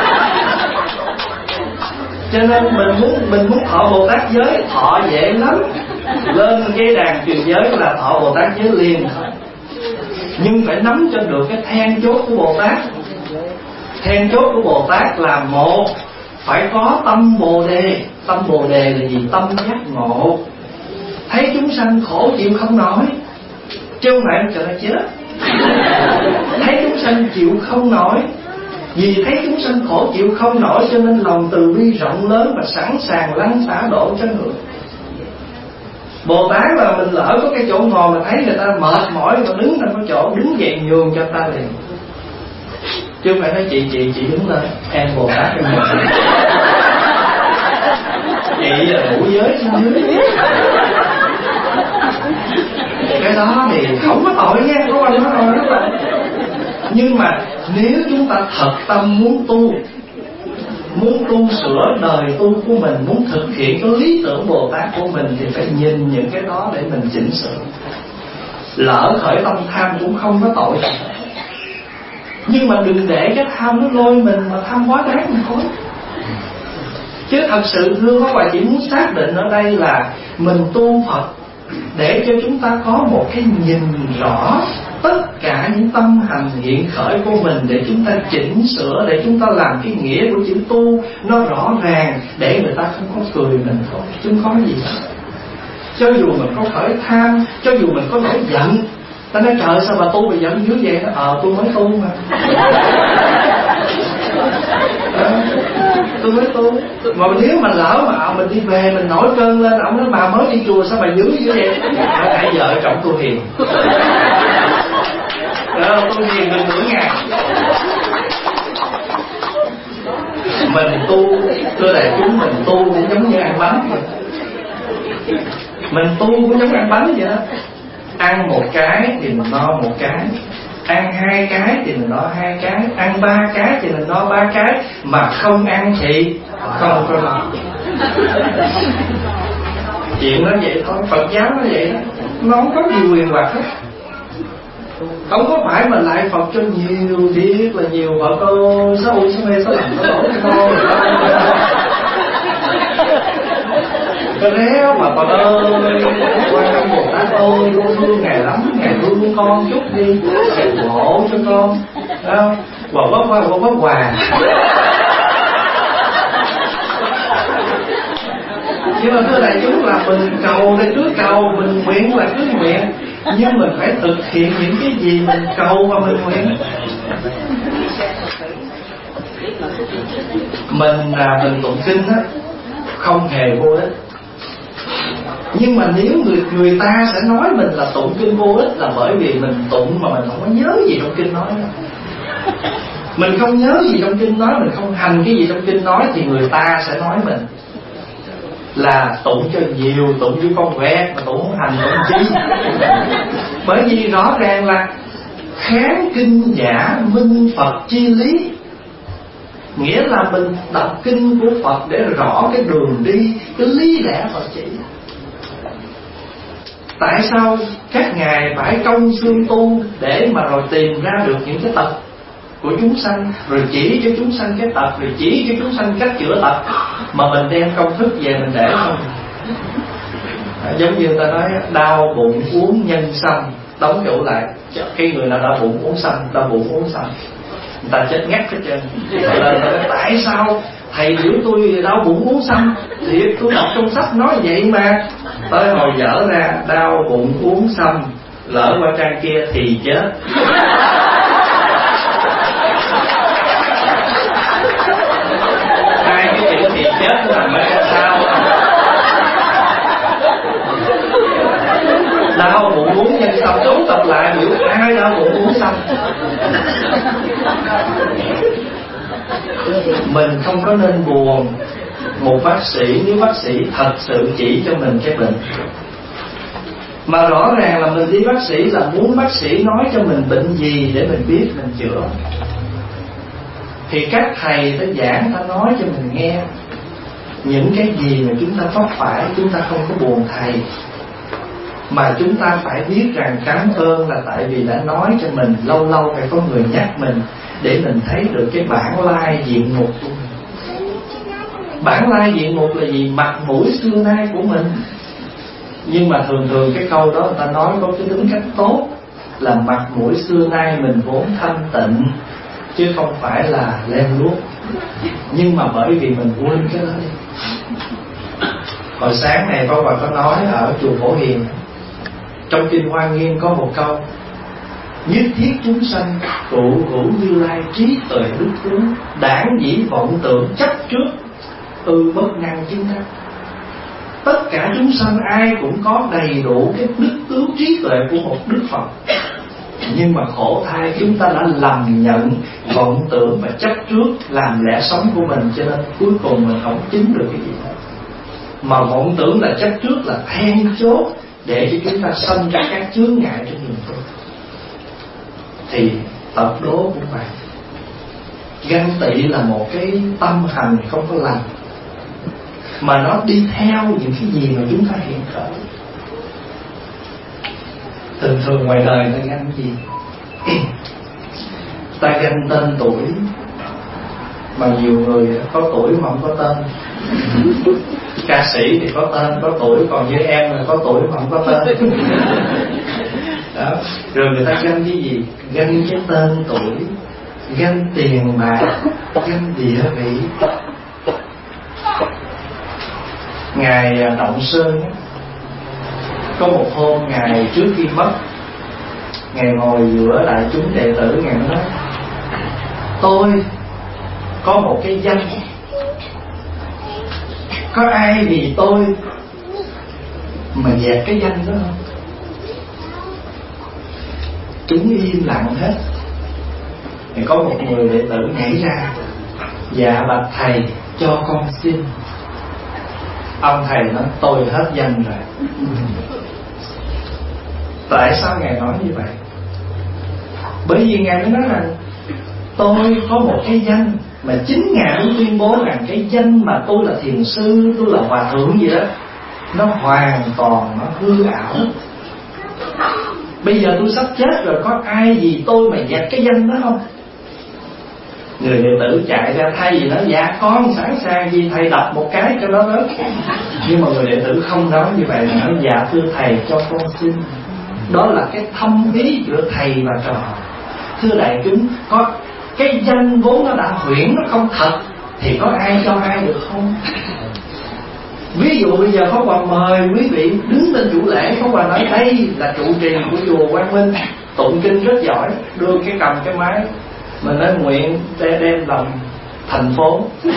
Cho nên mình muốn mình muốn thọ Bồ Tát giới thọ dễ lắm. Lên cái đàn truyền giới là thọ Bồ Tát giới liền thôi. Nhưng phải nắm cho được cái then chốt của Bồ Tát. Then chốt của Bồ Tát là một, phải có tâm Bồ Đề. Tâm Bồ Đề là gì? Tâm giác ngộ. Thấy chúng sanh khổ chịu không nổi, chứ không phải cho nó chết. Thấy chúng sanh chịu không nổi, vì thấy chúng sanh khổ chịu không nổi cho nên lòng từ bi rộng lớn và sẵn sàng lăn xả độ cho người. Bồ Tát là mình lỡ có cái chỗ ngồi mà thấy người ta mệt mỏi mà đứng trong cái chỗ, đứng dậy nhường cho ta liền. Chứ không phải nói chị chị chị đứng lên, em Bồ Tát em ngồi. Chị là ngũ giới xuống dưới. Cái đó thì không có tội nha, không có tội đâu. Nhưng mà nếu chúng ta thật tâm muốn tu, muốn tu sửa đời tu của mình, muốn thực hiện cái lý tưởng Bồ Tát của mình thì phải nhìn những cái đó để mình chỉnh sửa. Lỡ khởi tâm tham cũng không có tội. Nhưng mà đừng để cái tham nó lôi mình mà tham quá đáng mình thôi. Chứ thật sự thưa các bạn, chỉ muốn xác định ở đây là mình tu Phật để cho chúng ta có một cái nhìn rõ tất cả những tâm hành hiện khởi của mình, để chúng ta chỉnh sửa, để chúng ta làm cái nghĩa của chữ tu nó rõ ràng, để người ta không có cười mình thôi, chứ không có gì hết. Cho dù mình có khởi tham, cho dù mình có nổi giận, ta nói trời sao bà tu bà giận dữ vậy? Ờ tôi mới tu mà. À, tôi mới tu. Mà nếu mà lỡ mà mình đi về mình nổi cơn lên, ông nói bà mới đi chùa sao bà dữ dữ vậy? Nãy giờ trọng tôi hiền. Đó, tôi hiền gần nửa ngày. Mình tu, thưa đại chúng, mình tu cũng giống như ăn bánh vậy. Mình tu cũng giống ăn bánh vậy đó. Ăn một cái thì mình no một cái, ăn hai cái thì mình no hai cái, ăn ba cái thì mình no ba cái, mà không ăn thì không có no. Chuyện nó vậy thôi, Phật giáo nó vậy đó, nó không có gì quyền hoặc hết. Không có phải mà lại Phật cho nhiều thiệt là nhiều Phật ơi, sao ui sao mê sao làm nó đổ thôi. Cái réo mà Phật ơi, quan tâm Bồ Tát ơi, con thương Ngài lắm, Ngài thương con chút đi, Ngài hộ cho con, thấy không? Quà quất quà quất quất quà. Nhưng mà thưa đại chúng là mình cầu để cứ cầu, mình nguyện là cứ nguyện, nhưng mình phải thực hiện những cái gì mình cầu và mình nguyện. Mình là mình tụng kinh á, không hề vô ích. Nhưng mà nếu người người ta sẽ nói mình là tụng kinh vô ích là bởi vì mình tụng mà mình không có nhớ gì trong kinh nói đó. Mình không nhớ gì trong kinh nói, mình không hành cái gì trong kinh nói thì người ta sẽ nói mình. là tụng cho nhiều, tụng như con vẹt mà tụng không hành tụng chi. Bởi vì rõ ràng là kháng kinh giả minh Phật chi lý, nghĩa là mình đọc kinh của Phật để rõ cái đường đi, cái lý lẽ Phật chỉ. Tại sao các ngài phải công xương tu để mà rồi tìm ra được những cái tật của chúng sanh, rồi chỉ cho chúng sanh cái tật, rồi chỉ cho chúng sanh cách chữa tật, mà mình đem công thức về mình để không? À, giống như ta nói đau bụng uống nhân sâm, đóng chỗ lại. Khi người nào đau bụng uống sâm, đau bụng uống sâm, người ta chết ngắt hết trơn. Tại sao thầy biểu tôi đau bụng uống sâm? Thiệt, tôi đọc trong sách nói vậy mà. Tới hồi dở ra đau bụng uống sâm, lỡ qua trang kia thì chết. Hai cái chữ thì chết nó nằm ở trên sao. Đau bụng uống nhân sâm, trốn tập lại biểu ai đau bụng uống sâm. Mình không có nên buồn một bác sĩ nếu bác sĩ thật sự chỉ cho mình cái bệnh. Mà rõ ràng là mình đi bác sĩ là muốn bác sĩ nói cho mình bệnh gì để mình biết mình chữa. Thì các thầy ta giảng, ta nói cho mình nghe những cái gì mà chúng ta vấp phải, chúng ta không có buồn thầy, mà chúng ta phải biết rằng cảm ơn là tại vì đã nói cho mình. Lâu lâu phải có người nhắc mình để mình thấy được cái bản lai diện mục của mình. Bản lai diện mục là gì? Mặt mũi xưa nay của mình. Nhưng mà thường thường cái câu đó người ta nói có cái tính cách tốt, là mặt mũi xưa nay mình vốn thanh tịnh, chứ không phải là lem luốc. Nhưng mà bởi vì mình quên cái đó đi. Hồi sáng này Pháp Hòa có nói ở chùa Phổ Hiền, trong kinh Hoa Nghiêm có một câu: nhất thiết chúng sanh trụ hữu Như Lai trí tuệ đức tướng, đảng dĩ vọng tưởng chấp trước ư bất năng chứng đắc. Tất cả chúng sanh ai cũng có đầy đủ cái đức tướng trí tuệ của một Đức Phật, nhưng mà khổ thay chúng ta đã lầm nhận, vọng tưởng và chấp trước làm lẽ sống của mình, cho nên cuối cùng mình không chứng được cái gì hết. Mà vọng tưởng là chấp trước là then chốt để cho chúng ta sanh ra các chướng ngại trên đường tu. Thì tập đố cũng vậy. Ganh tị là một cái tâm hành không có lành, mà nó đi theo những cái gì mà chúng ta hiện khởi. Thường thường ngoài đời ta ganh gì? Ta ganh tên tuổi, mà nhiều người có tuổi mà không có tên. Ca sĩ thì có tên, có tuổi, còn như em là có tuổi mà không có tên. Đó. Rồi người ta ganh cái gì? Ganh cái tên tuổi, ganh tiền bạc, ganh địa vị. Ngài Động Sơn có một hôm Ngài trước khi mất, Ngài ngồi giữa đại chúng đệ tử, Ngài nói: tôi có một cái danh, có ai vì tôi mà dẹp cái danh đó không? Chúng im lặng hết. Thì có một người đệ tử nhảy ra: dạ bạch thầy, cho con xin. Ông thầy nói: tôi hết danh rồi. Tại sao Ngài nói như vậy? Bởi vì Ngài mới nói rằng tôi có một cái danh, mà chính Ngài cũng tuyên bố rằng cái danh mà tôi là thiền sư, tôi là hòa thượng gì đó, nó hoàn toàn nó hư ảo. Bây giờ tôi sắp chết rồi, có ai vì tôi mà dẹp cái danh đó không? Người đệ tử chạy ra thay vì nói: dạ con sẵn sàng, vì thầy đập một cái cho nó rớt. Nhưng mà người đệ tử không nói như vậy, mà nói: dạ thưa thầy, cho con xin. Đó là cái thâm ý giữa thầy và trò. Thưa đại chúng, có cái danh vốn nó đã huyễn, nó không thật, thì có ai cho ai được không? Ví dụ bây giờ Pháp Hòa mời quý vị đứng lên chủ lễ, Pháp Hòa nói đây là trụ trì của chùa Quang Minh, tụng kinh rất giỏi, đưa cái cầm cái máy, mình nói nguyện đem lòng thành phố.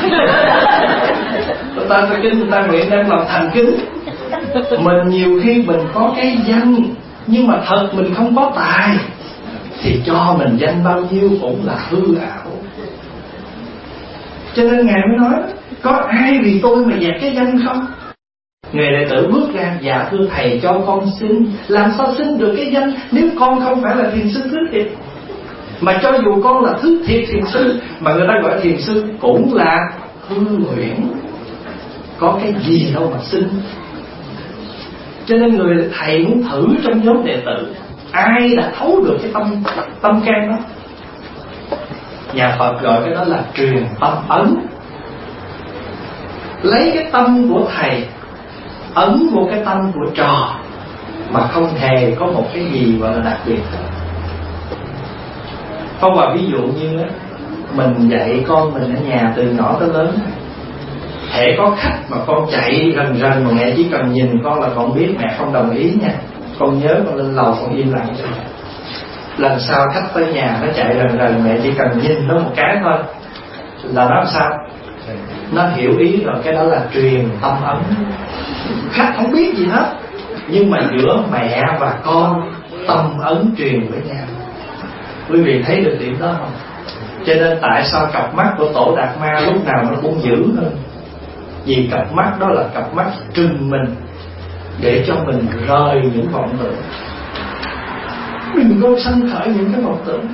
Người ta phải kinh, người ta nguyện đem lòng thành kính. Mình nhiều khi mình có cái danh, nhưng mà thật mình không có tài, thì cho mình danh bao nhiêu cũng là hư ảo. Cho nên Ngài mới nói: có ai vì tôi mà dẹp cái danh không? Người đệ tử bước ra: dạ thưa thầy, cho con xin. Làm sao xin được cái danh nếu con không phải là thiền sư thứ thiệt? Mà cho dù con là thứ thiệt thiền sư, mà người ta gọi thiền sư cũng là hư huyễn, có cái gì đâu mà xin. Cho nên người thầy muốn thử trong nhóm đệ tử ai đã thấu được cái tâm tâm can đó. Nhà Phật gọi cái đó là truyền tâm ấn. Lấy cái tâm của thầy ấn vô cái tâm của trò, mà không hề có một cái gì gọi là đặc biệt. Phong vào ví dụ như á, mình dạy con mình ở nhà từ nhỏ tới lớn, hễ có khách mà con chạy rần rần mà mẹ chỉ cần nhìn con là con biết mẹ không đồng ý nha, con nhớ con lên lầu con im lặng cho mẹ. Lần sau khách tới nhà nó chạy rần rần, mẹ chỉ cần nhìn nó một cái thôi là nó làm sao? Nó hiểu ý rồi. Cái đó là truyền tâm ấn. Khách không biết gì hết, nhưng mà giữa mẹ và con tâm ấn truyền với nhau. Quý vị thấy được điểm đó không? Cho nên tại sao cặp mắt của Tổ Đạt Ma lúc nào nó cũng dữ hơn? Vì cặp mắt đó là cặp mắt trừng mình, để cho mình rời những vọng tưởng. Đừng có sanh khởi những cái vọng tưởng.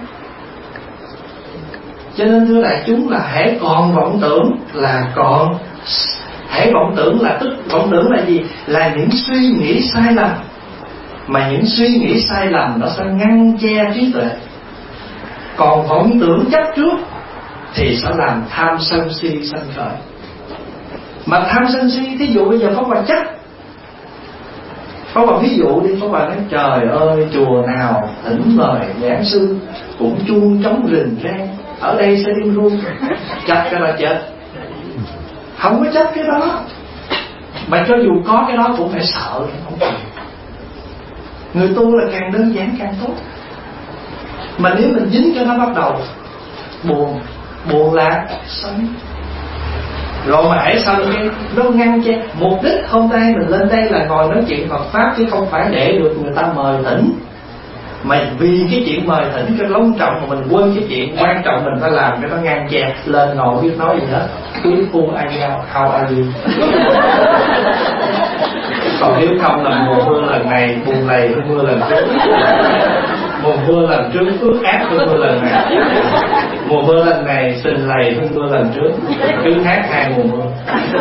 Cho nên thưa đại chúng là hễ còn vọng tưởng là còn. Hễ vọng tưởng là tức vọng tưởng là gì? Là những suy nghĩ sai lầm. Mà những suy nghĩ sai lầm nó sẽ ngăn che trí tuệ. Còn vọng tưởng chấp trước thì sẽ làm tham sân si sanh khởi. Mà tham sân si, thí dụ bây giờ Pháp Hòa chấp, Pháp Hòa ví dụ đi, Pháp Hòa nói trời ơi, chùa nào thỉnh mời giảng sư cũng chuông trống rình rang, ở đây sẽ điên run. Chấp cái là chết. Không có chấp cái đó. Mà cho dù có cái đó cũng phải sợ, không phải. Người tu là càng đơn giản càng tốt. Mà nếu mình dính cho nó bắt đầu buồn, buồn là sống. Rồi mà hãy sao cái nó ngăn che. Mục đích hôm nay mình lên đây là ngồi nói chuyện Phật Pháp, chứ không phải để được người ta mời thỉnh. Mà vì cái chuyện mời thỉnh cái long trọng mà mình quên cái chuyện quan trọng mình phải làm, cái nó ngăn che. Lên ngồi biết nói gì hết. Quý phu ai nhau, how are you? Còn nếu không là mùa mưa lần này buồn lầy hơn mưa lần trước, mùa mưa lần trước ướt át hơn mưa lần này, mùa mưa lần này sình lầy hơn mưa lần trước. Cứ hát hai mùa mưa.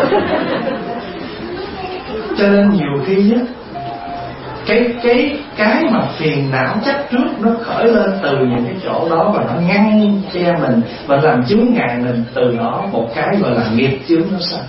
Cho nên nhiều khi á, cái cái cái mà phiền não chấp trước nó khởi lên từ những cái chỗ đó, và nó ngăn che mình và làm chướng ngại mình. Từ đó một cái gọi là nghiệp chướng nó sanh.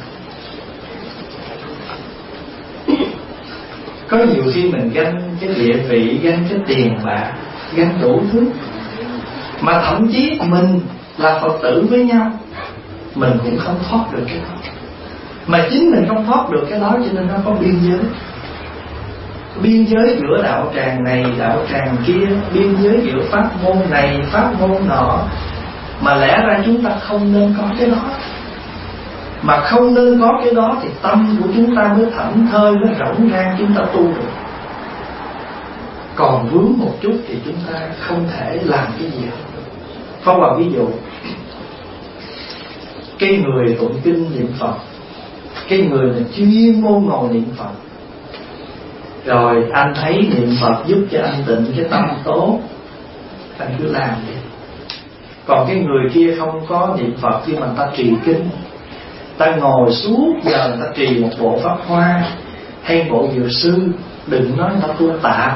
Có nhiều khi mình ganh cái địa vị, ganh cái tiền bạc, ganh đủ thứ, mà thậm chí mình là Phật tử với nhau, mình cũng không thoát được cái đó. Mà chính mình không thoát được cái đó, cho nên nó có biên giới. Biên giới giữa đạo tràng này, đạo tràng kia, biên giới giữa pháp môn này, pháp môn nọ. Mà lẽ ra chúng ta không nên có cái đó. Mà không nên có cái đó thì tâm của chúng ta mới thảnh thơi, mới rỗng rang, chúng ta tu được. Còn vướng một chút thì chúng ta không thể làm cái gì hết. Phong vào ví dụ, cái người tụng kinh niệm Phật, cái người là chuyên môn ngồi niệm Phật, rồi anh thấy niệm Phật giúp cho anh tịnh cái tâm tốt, anh cứ làm đi. Còn cái người kia không có niệm Phật, nhưng mà ta trì kinh, ta ngồi suốt giờ người ta trì một bộ Pháp Hoa hay bộ Dược Sư, đừng nói người ta tu tạp.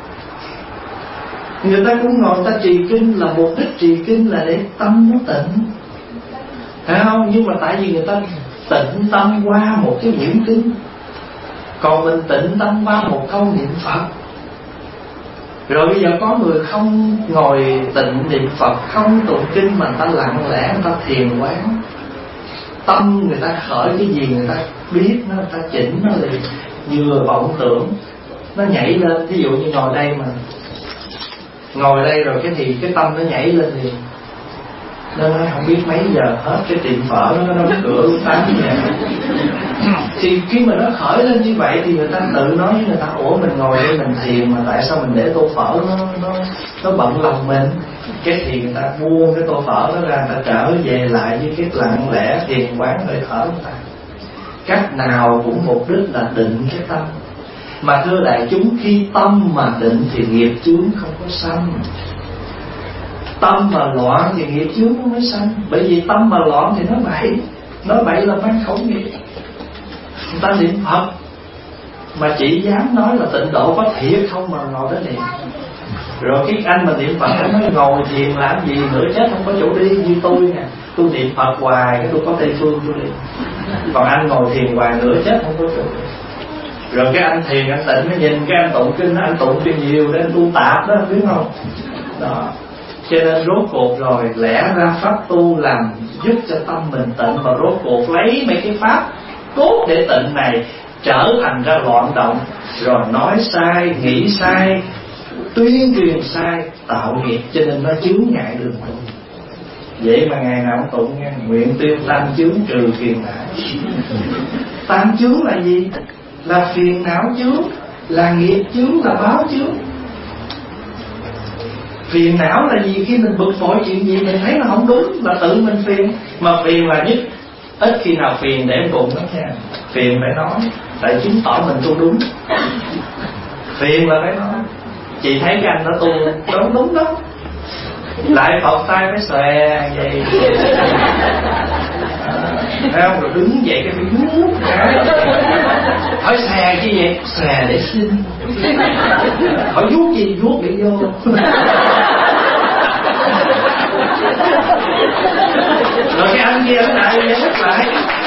Người ta cũng ngồi ta trì kinh, là mục đích trì kinh là để tâm nó tịnh, phải không? Nhưng mà tại vì người ta tịnh tâm qua một cái quyển kinh, còn mình tịnh tâm qua một câu niệm Phật. Rồi bây giờ có người không ngồi tịnh niệm Phật, không tụng kinh, mà người ta lặng lẽ người ta thiền quán, tâm người ta khởi cái gì người ta biết nó, người ta chỉnh nó liền. Vừa vọng tưởng nó nhảy lên, ví dụ như ngồi đây mà ngồi đây rồi cái thì cái tâm nó nhảy lên liền. Nó nói không biết mấy giờ hết, cái tiệm phở nó đóng cửa lúc tám giờ. Thì khi mà nó khởi lên như vậy thì người ta tự nói với người ta, ủa mình ngồi đây mình thiền mà tại sao mình để tô phở nó nó nó bận lòng mình. Cái thì người ta buông cái tô phở nó ra, người ta trở về lại với cái lặng lẽ thiền quán hơi thở người ta. cách nào cũng mục đích là định cái tâm. Mà thưa đại chúng, khi tâm mà định thì nghiệp chướng không có sanh. Tâm mà loạn thì nghiệp chướng nó mới sanh. Bởi vì tâm mà loạn thì nó bậy. Nói bậy là mang khẩu nghiệp. Người ta niệm Phật mà chỉ dám nói là tịnh độ có thiệt không mà ngồi đó niệm. Rồi cái anh mà niệm Phật anh nói ngồi thiền làm gì nữa, chết không có chỗ đi. Như tôi nè, tôi niệm Phật hoài cái tôi có Tây Phương tôi đi. Còn anh ngồi thiền hoài nữa chết không có chỗ đi. Rồi cái anh thiền anh tịnh mới nhìn cái anh tụng kinh, anh tụng cho nhiều để anh tu tạp đó, biết không? Đó. Cho nên rốt cuộc rồi lẽ ra pháp tu làm giúp cho tâm mình tịnh, mà rốt cuộc lấy mấy cái pháp cốt để tịnh này trở thành ra loạn động, rồi nói sai, nghĩ sai, tuyên truyền sai, tạo nghiệp, cho nên nó chướng ngại đường tu. Vậy mà ngày nào cũng tụng nghe nguyện tiêu tam chướng trừ phiền não. Tam chướng là gì? Là phiền não chướng, là nghiệp chướng, là báo chướng. Phiền não là gì? Khi mình bực bội chuyện gì mình thấy nó không đúng là tự mình phiền. Mà phiền là nhất, ít khi nào phiền để em cùng lắm nha. Phiền phải nói, tại chứng tỏ mình tu đúng. Phiền là phải nói. Chị thấy cái anh đó tu đúng đúng đó, lại phật tay phải xòe vậy, thấy không? Rồi đứng dậy cái phải vuốt cái, hỏi xòe chi vậy? Xòe để xin. Hỏi vuốt gì? Vuốt để vô. Rồi cái anh kia anh lại giải thích lại,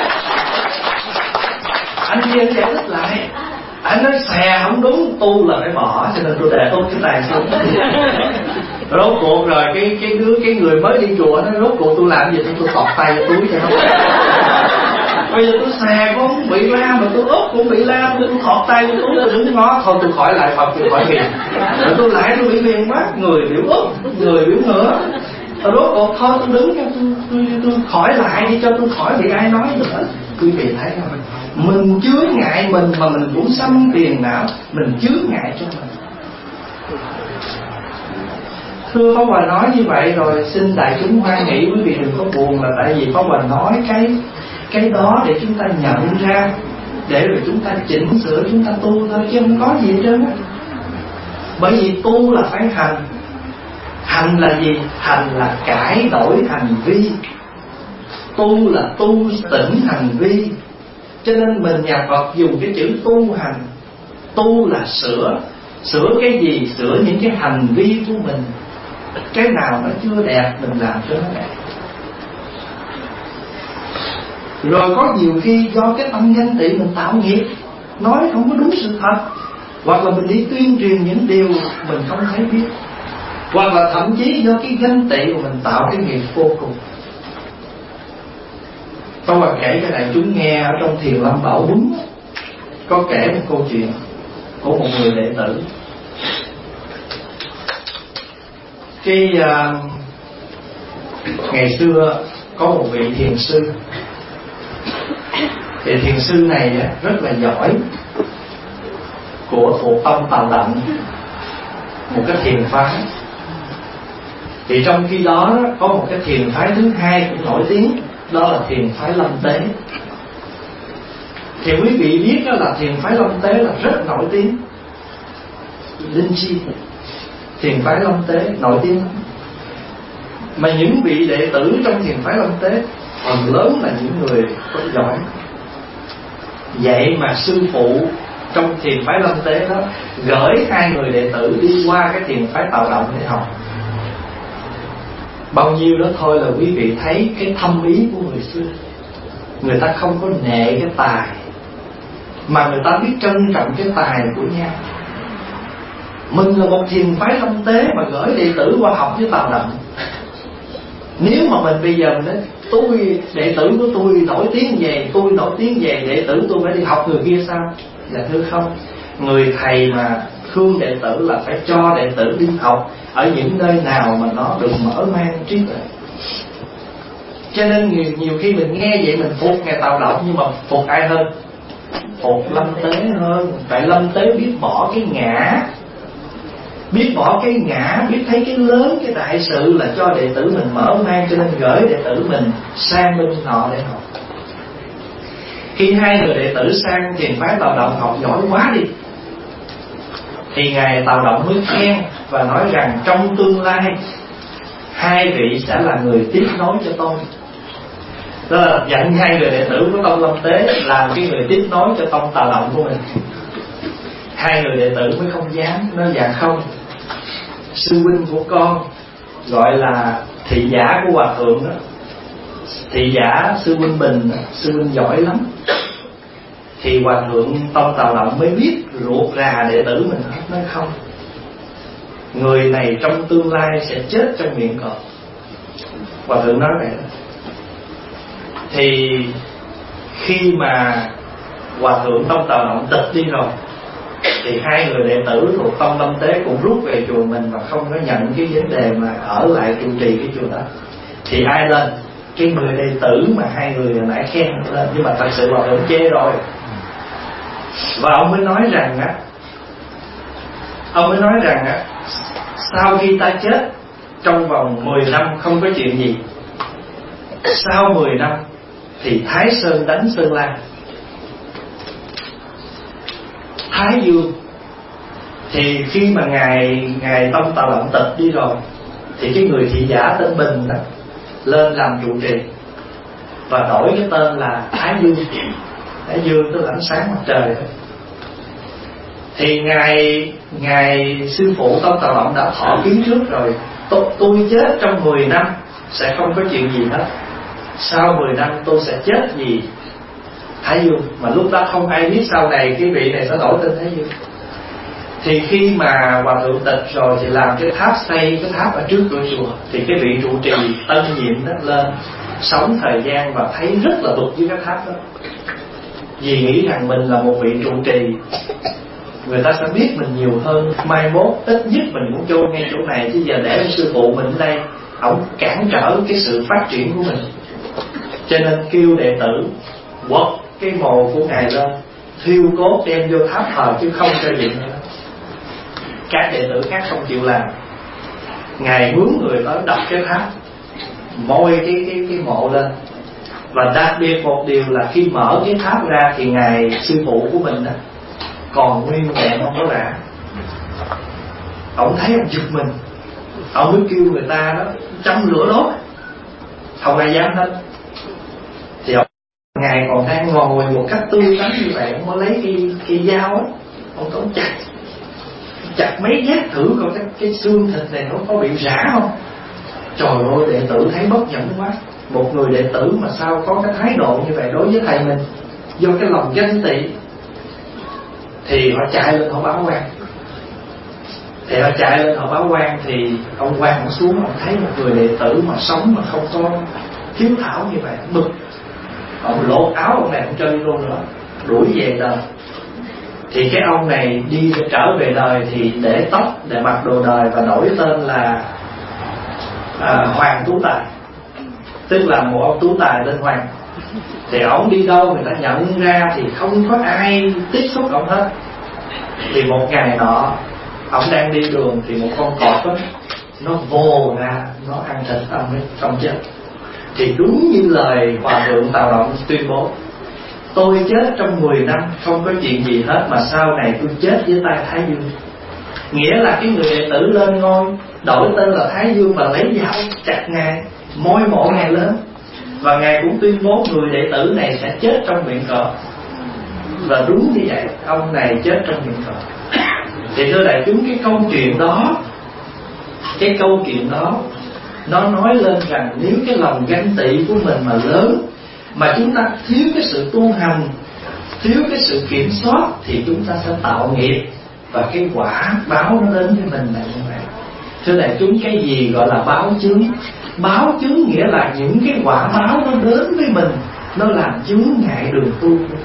anh kia anh giải thích lại, anh nói xè không đúng, tu là phải bỏ, cho nên tôi để tốt cái tay xuống. Rốt cuộc rồi cái cái đứa cái người mới đi chùa nó rốt cuộc tôi làm gì? Tôi tôi tọt tay vào túi cho nó. Bây giờ tôi xè cũng không bị la, mà tôi úp cũng bị la, tôi thọt tay vào túi, tôi đứng ngó thôi tôi khỏi lại Phật, tôi khỏi phiền. Rồi tôi lại tôi bị phiền quá, người biểu úp, người biểu ngửa. Rồi rốt cuộc thôi tôi đứng cho tôi, tôi, tôi khỏi lại đi, cho tôi khỏi bị ai nói nữa. Quý vị thấy không? Mình chướng ngại mình mà mình cũng xâm phiền não, mình chướng ngại cho mình. Thưa Pháp Hòa nói như vậy rồi xin đại chúng hoan nghĩ, quý vị đừng có buồn, là tại vì Pháp Hòa nói cái cái đó để chúng ta nhận ra, để rồi chúng ta chỉnh sửa, chúng ta tu thôi, chứ không có gì hết trơn á. Bởi vì tu là phải hành. Hành là gì? Hành là cải đổi hành vi. Tu là tu tỉnh hành vi. Cho nên mình nhà Phật dùng cái chữ tu hành. Tu là sửa. Sửa cái gì? Sửa những cái hành vi của mình. Cái nào nó chưa đẹp mình làm cho nó đẹp. Rồi có nhiều khi do cái tâm ganh tị mình tạo nghiệp, nói không có đúng sự thật, hoặc là mình đi tuyên truyền những điều mình không thấy biết, hoặc là thậm chí do cái ganh tị mà mình tạo cái nghiệp vô cùng. Tôi mà kể cho đại chúng nghe, ở trong Thiền Lâm Bảo Huấn có kể một câu chuyện của một người đệ tử. Cái uh, ngày xưa có một vị thiền sư, thì thiền sư này rất là giỏi, của thuộc tông Tào Đặng, một cái thiền phái. Thì trong khi đó có một cái thiền phái thứ hai cũng nổi tiếng, đó là thiền phái Lâm Tế. Thì quý vị biết đó là thiền phái Lâm Tế là rất nổi tiếng. Linh Chi, thiền phái Lâm Tế nổi tiếng. Mà những vị đệ tử trong thiền phái Lâm Tế phần lớn là những người có giỏi. Vậy mà sư phụ trong thiền phái Lâm Tế đó gửi hai người đệ tử đi qua cái thiền phái Tào Động để học. Bao nhiêu đó thôi là quý vị thấy cái thâm ý của người xưa. Người ta không có nệ cái tài, mà người ta biết trân trọng cái tài của nhau. Mình là một thiền phái Lâm Tế mà gửi đệ tử qua học với Tào Động. Nếu mà mình bây giờ mình nói tôi, đệ tử của tôi nổi tiếng về, tôi nổi tiếng về, đệ tử tôi phải đi học người kia sao? Dạ thưa không. Người thầy mà khương đệ tử là phải cho đệ tử đi học ở những nơi nào mà nó được mở mang trí tuệ. Cho nên nhiều, nhiều khi mình nghe vậy mình phục Ngài Tào Động, nhưng mà phục ai hơn? Phục Lâm Tế hơn. Tại Lâm Tế biết bỏ cái ngã, biết bỏ cái ngã, biết thấy cái lớn, cái đại sự là cho đệ tử mình mở mang, cho nên gửi đệ tử mình sang bên họ để học. Khi hai người đệ tử sang thiền phái Tào Động học giỏi quá đi, thì ngài Tào Động mới khen và nói rằng trong tương lai hai vị sẽ là người tiếp nối cho tôi. Đó là dặn hai người đệ tử của Tông Lâm Tế làm cái người tiếp nối cho Tông Tào Động của mình. Hai người đệ tử mới không dám nói dạ không, sư huynh của con gọi là thị giả của hòa thượng đó, thị giả sư huynh Bình, sư huynh giỏi lắm. Thì hòa thượng Tông Tào Động mới biết ruột rà đệ tử mình hết. Nói không, người này trong tương lai sẽ chết trong miệng cọp. Hòa thượng nói vậy đó. Thì khi mà hòa thượng Tông Tào Động tịch đi rồi, thì hai người đệ tử thuộc Tông Lâm Tế cũng rút về chùa mình và không có nhận cái vấn đề mà ở lại trụ trì cái chùa đó. Thì ai lên? Cái người đệ tử mà hai người hồi nãy khen lên, nhưng mà thật sự hòa thượng chê rồi. Và ông mới nói rằng á, ông mới nói rằng á, sau khi ta chết trong vòng mười năm không có chuyện gì, sau mười năm thì Thái Sơn đánh Sơn La. Thái Dương thì khi mà ngài ngài Tông Tào Động tịch đi rồi, thì cái người thị giả tên Bình đó lên làm trụ trì và đổi cái tên là Thái Dương. Thái Dương tức là ánh sáng mặt trời đó. Thì ngài ngài sư phụ Tông Tào Động đã thọ ký trước rồi, tôi, tôi chết trong mười năm sẽ không có chuyện gì hết, sau mười năm tôi sẽ chết vì Thái Dương. Mà lúc đó không ai biết sau này cái vị này sẽ đổi tên Thái Dương. Thì khi mà hòa thượng tịch rồi thì làm cái tháp, xây cái tháp ở trước cửa chùa. Thì cái vị trụ trì tân nhiệm đó lên sống thời gian và thấy rất là bực với cái tháp đó, vì nghĩ rằng mình là một vị trụ trì, người ta sẽ biết mình nhiều hơn, mai mốt ít nhất mình cũng trôi ngay chỗ này, chứ giờ để sư phụ mình ở đây, ổng cản trở cái sự phát triển của mình. Cho nên kêu đệ tử quật cái mồ của ngài lên, thiêu cốt đem vô tháp thờ, chứ không cho dựng nữa. Các đệ tử khác không chịu làm. Ngài hướng người tới đập cái tháp, môi cái cái cái mộ lên. Và đặc biệt một điều là khi mở cái tháp ra thì ngài sư phụ của mình đó còn nguyên vẹn, không có rã. Ông thấy ông giật mình, ông mới kêu người ta đó châm lửa đốt, không ai dám hết. Thì ông, ngài còn đang ngồi một cách tươi tắn như vậy, ông mới lấy cái cái dao á, ông tóm chặt chặt mấy nhát thử coi cái cái xương thịt này nó có bị rã không. Trời ơi, đệ tử thấy bất nhẫn quá. Một người đệ tử mà sao có cái thái độ như vậy đối với thầy mình, do cái lòng ganh tị. Thì họ chạy lên họ báo quan. Thì họ chạy lên họ báo quan thì ông quan ông xuống, ông thấy một người đệ tử mà sống mà không có hiếu thảo như vậy, bực. Ông lột áo ông này, ông cho đi luôn nữa, đuổi về đời. Thì cái ông này đi trở về đời thì để tóc, để mặc đồ đời và đổi tên là à, Hoàng Tú Tài, tức là một ông tú tài tên Hoàng. Thì ông đi đâu người ta nhận ra thì không có ai tiếp xúc ông hết. Thì một ngày nọ ông đang đi đường thì một con cọp đó, nó vồ ra, nó ăn thịt ông ấy, ông chết. Thì đúng như lời hòa thượng Tào Động tuyên bố, tôi chết trong mười năm không có chuyện gì hết, mà sau này tôi chết với tay Thái Dương. Nghĩa là cái người đệ tử lên ngôi đổi tên là Thái Dương và lấy dao chặt ngài, môi mộ ngài lên. Và ngài cũng tuyên bố người đệ tử này sẽ chết trong miệng cọp. Và đúng như vậy, ông này chết trong miệng cọp. Thì thưa đại chúng, cái câu chuyện đó, cái câu chuyện đó nó nói lên rằng nếu cái lòng ganh tị của mình mà lớn, mà chúng ta thiếu cái sự tu hành, thiếu cái sự kiểm soát, thì chúng ta sẽ tạo nghiệp, và cái quả báo nó đến với mình là như vậy. Thưa đại chúng, cái gì gọi là báo chướng? Báo chướng nghĩa là những cái quả báo nó đến với mình, nó làm chướng ngại đường tu của mình.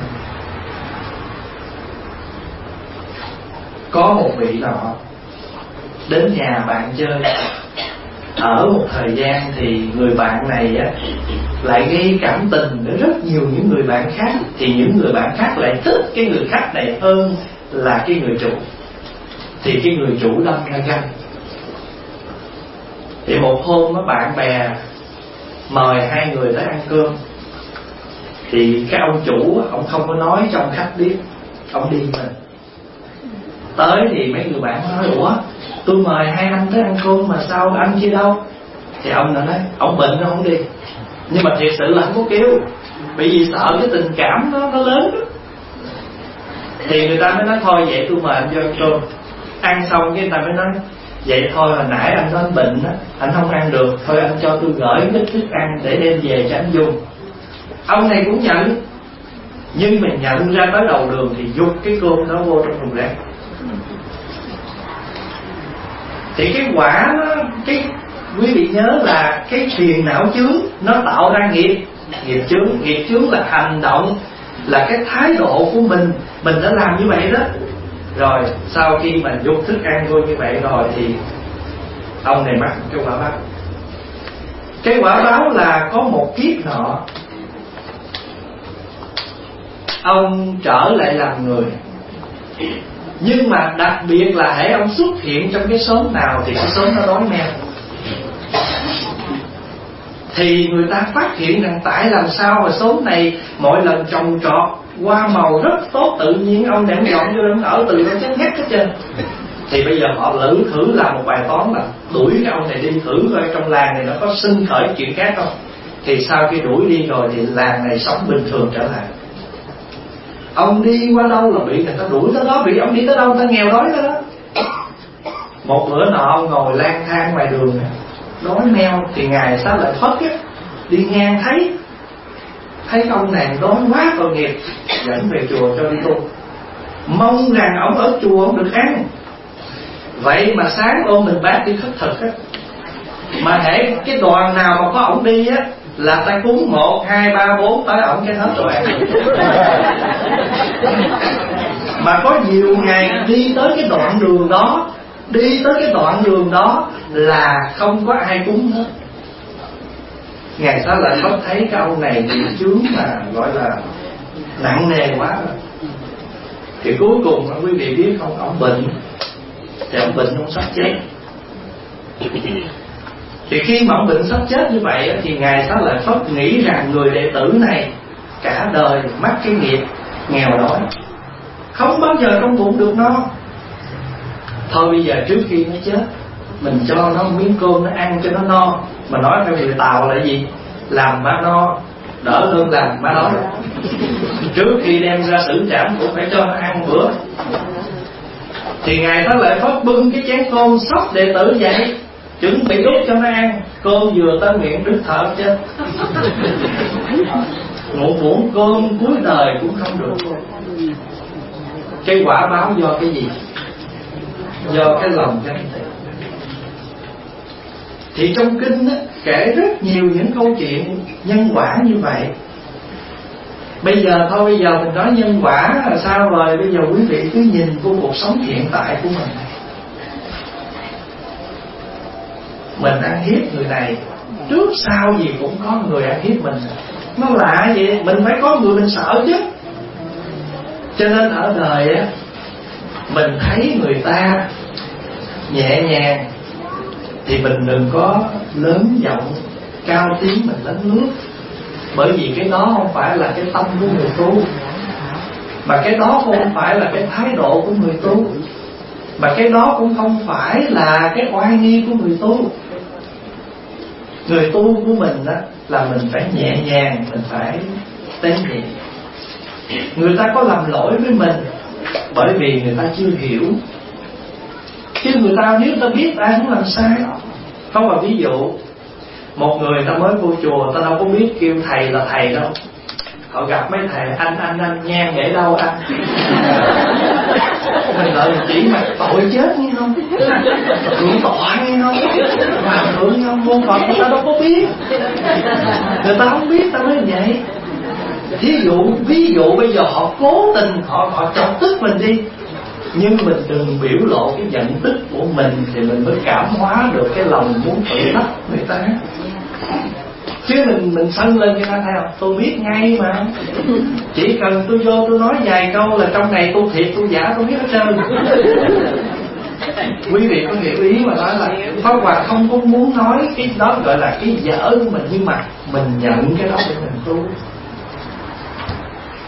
Có một vị nọ đến nhà bạn chơi, ở một thời gian thì người bạn này á lại gây cảm tình với rất nhiều những người bạn khác, thì những người bạn khác lại thích cái người khách này hơn là cái người chủ. Thì cái người chủ đâm ra ganh. Thì một hôm á, bạn bè mời hai người tới ăn cơm. Thì cái ông chủ ông không có nói cho ông khách biết, ông đi mình. Tới thì mấy người bạn nói: ủa, tôi mời hai anh tới ăn cơm mà sao anh kia đâu? Thì ông nói: ông bệnh nó không đi. Nhưng mà thiệt sự là không có kêu, bởi vì sợ cái tình cảm nó, nó lớn đó. Thì người ta mới nói: thôi vậy tôi mời anh vô ăn cơm. Ăn xong cái người ta mới nói: vậy thôi hồi nãy anh nói anh bệnh á, anh không ăn được, thôi anh cho tôi gửi ít thức ăn để đem về cho anh dùng. Ông này cũng nhận, nhưng mình nhận ra tới đầu đường thì dục cái cơm đó vô trong thùng rác. Thì cái quả nó, cái quý vị nhớ là cái phiền não chướng nó tạo ra nghiệp. Nghiệp chướng, nghiệp chướng là hành động, là cái thái độ của mình, mình đã làm như vậy đó. Rồi sau khi mà dục thức ăn vô như vậy rồi thì ông này mắc cái quả báo. Cái quả báo là có một kiếp nọ ông trở lại làm người. Nhưng mà đặc biệt là hễ ông xuất hiện trong cái xóm nào thì cái xóm nó đói meo. Thì người ta phát hiện rằng tại làm sao mà xóm này mỗi lần trồng trọt hoa màu rất tốt, tự nhiên ông đem dọn vô ông ở từ nó chết ngắt hết trơn. Thì bây giờ họ lử thử làm một bài toán là đuổi cái ông này đi thử coi trong làng này nó có sinh khởi chuyện khác không. Thì sau khi đuổi đi rồi thì làng này sống bình thường trở lại. Ông đi qua đâu là bị người ta đuổi tới đó, bị ông đi tới đâu người ta nghèo đói tới đó. Một bữa nọ ông ngồi lang thang ngoài đường đói meo, thì ngài Xá Lợi Phất á đi ngang thấy thấy ông này đói quá tội nghiệp, dẫn về chùa cho đi tu, mong rằng ông ở chùa ông được ăn. Vậy mà sáng ôm mình bác đi khất thực á, mà hễ cái đoàn nào mà có ổng đi á là ta cúng một hai ba bốn tới ổng cái hết rồi ăn. Mà có nhiều ngày đi tới cái đoạn đường đó, đi tới cái đoạn đường đó là không có ai cúng hết. Ngài Xá Lợi Phất thấy cái ông này bị chướng mà gọi là nặng nề quá rồi. Thì cuối cùng quý vị biết không, ông bệnh. Thì ông bệnh ông sắp chết. Thì khi mà ông bệnh sắp chết như vậy thì Ngài Xá Lợi Phất nghĩ rằng người đệ tử này cả đời mắc cái nghiệp nghèo đói, không bao giờ trong bụng được no. Thôi bây giờ trước khi nó chết, mình cho nó một miếng cơm nó ăn cho nó no. Mà nói theo người Tàu là gì? Làm má no đỡ hơn làm má đói. Trước khi đem ra xử trảm cũng phải cho nó ăn bữa. Thì Ngài Xá Lợi Phất bưng cái chén cơm xóc đệ tử dậy, chuẩn bị đút cho nó ăn. Cơm vừa tới miệng đứt thở chết. Một muỗng cơm cuối đời cũng không được. Cái quả báo do cái gì? Do cái lòng ganh tị. Thì trong kinh á, kể rất nhiều những câu chuyện nhân quả như vậy. Bây giờ thôi, bây giờ mình nói nhân quả là sao rồi? Bây giờ quý vị cứ nhìn vô cuộc sống hiện tại của mình. Mình ăn hiếp người này, trước sau gì cũng có người ăn hiếp mình. Nó lạ vậy, mình phải có người mình sợ chứ. Cho nên ở đời á, mình thấy người ta nhẹ nhàng thì mình đừng có lớn giọng cao tiếng mình lấn lướt. Bởi vì cái đó không phải là cái tâm của người tu, mà cái đó cũng không phải là cái thái độ của người tu, mà cái đó cũng không phải là cái oai nghi của người tu. Người tu của mình đó là mình phải nhẹ nhàng, mình phải tế nhị. Người ta có làm lỗi với mình bởi vì người ta chưa hiểu. Chứ người ta nếu ta biết ai cũng làm sai. Không, là ví dụ một người ta mới vô chùa, ta đâu có biết kêu thầy là thầy đâu. Họ gặp mấy thầy anh anh anh nhang để đâu anh. Mình lợi mình chỉ mặt tội chết nghe không, thượng tọa nghe không, hòa thượng nghe không, môn Phật người ta đâu có biết. Người ta không biết ta mới vậy. Thí dụ ví dụ bây giờ họ cố tình họ họ chọc tức mình đi, nhưng mình đừng biểu lộ cái giận tức của mình thì mình mới cảm hóa được cái lòng muốn thử thách người ta. Chứ mình mình sân lên người ta thấy không? Tôi biết ngay mà. Chỉ cần tôi vô tôi nói vài câu là trong này tôi thiệt tôi giả tôi biết hết trơn. Quý vị có hiểu ý mà nói là Pháp Hòa không có muốn nói cái đó gọi là cái dở của mình, nhưng mà mình nhận cái đó để mình tu.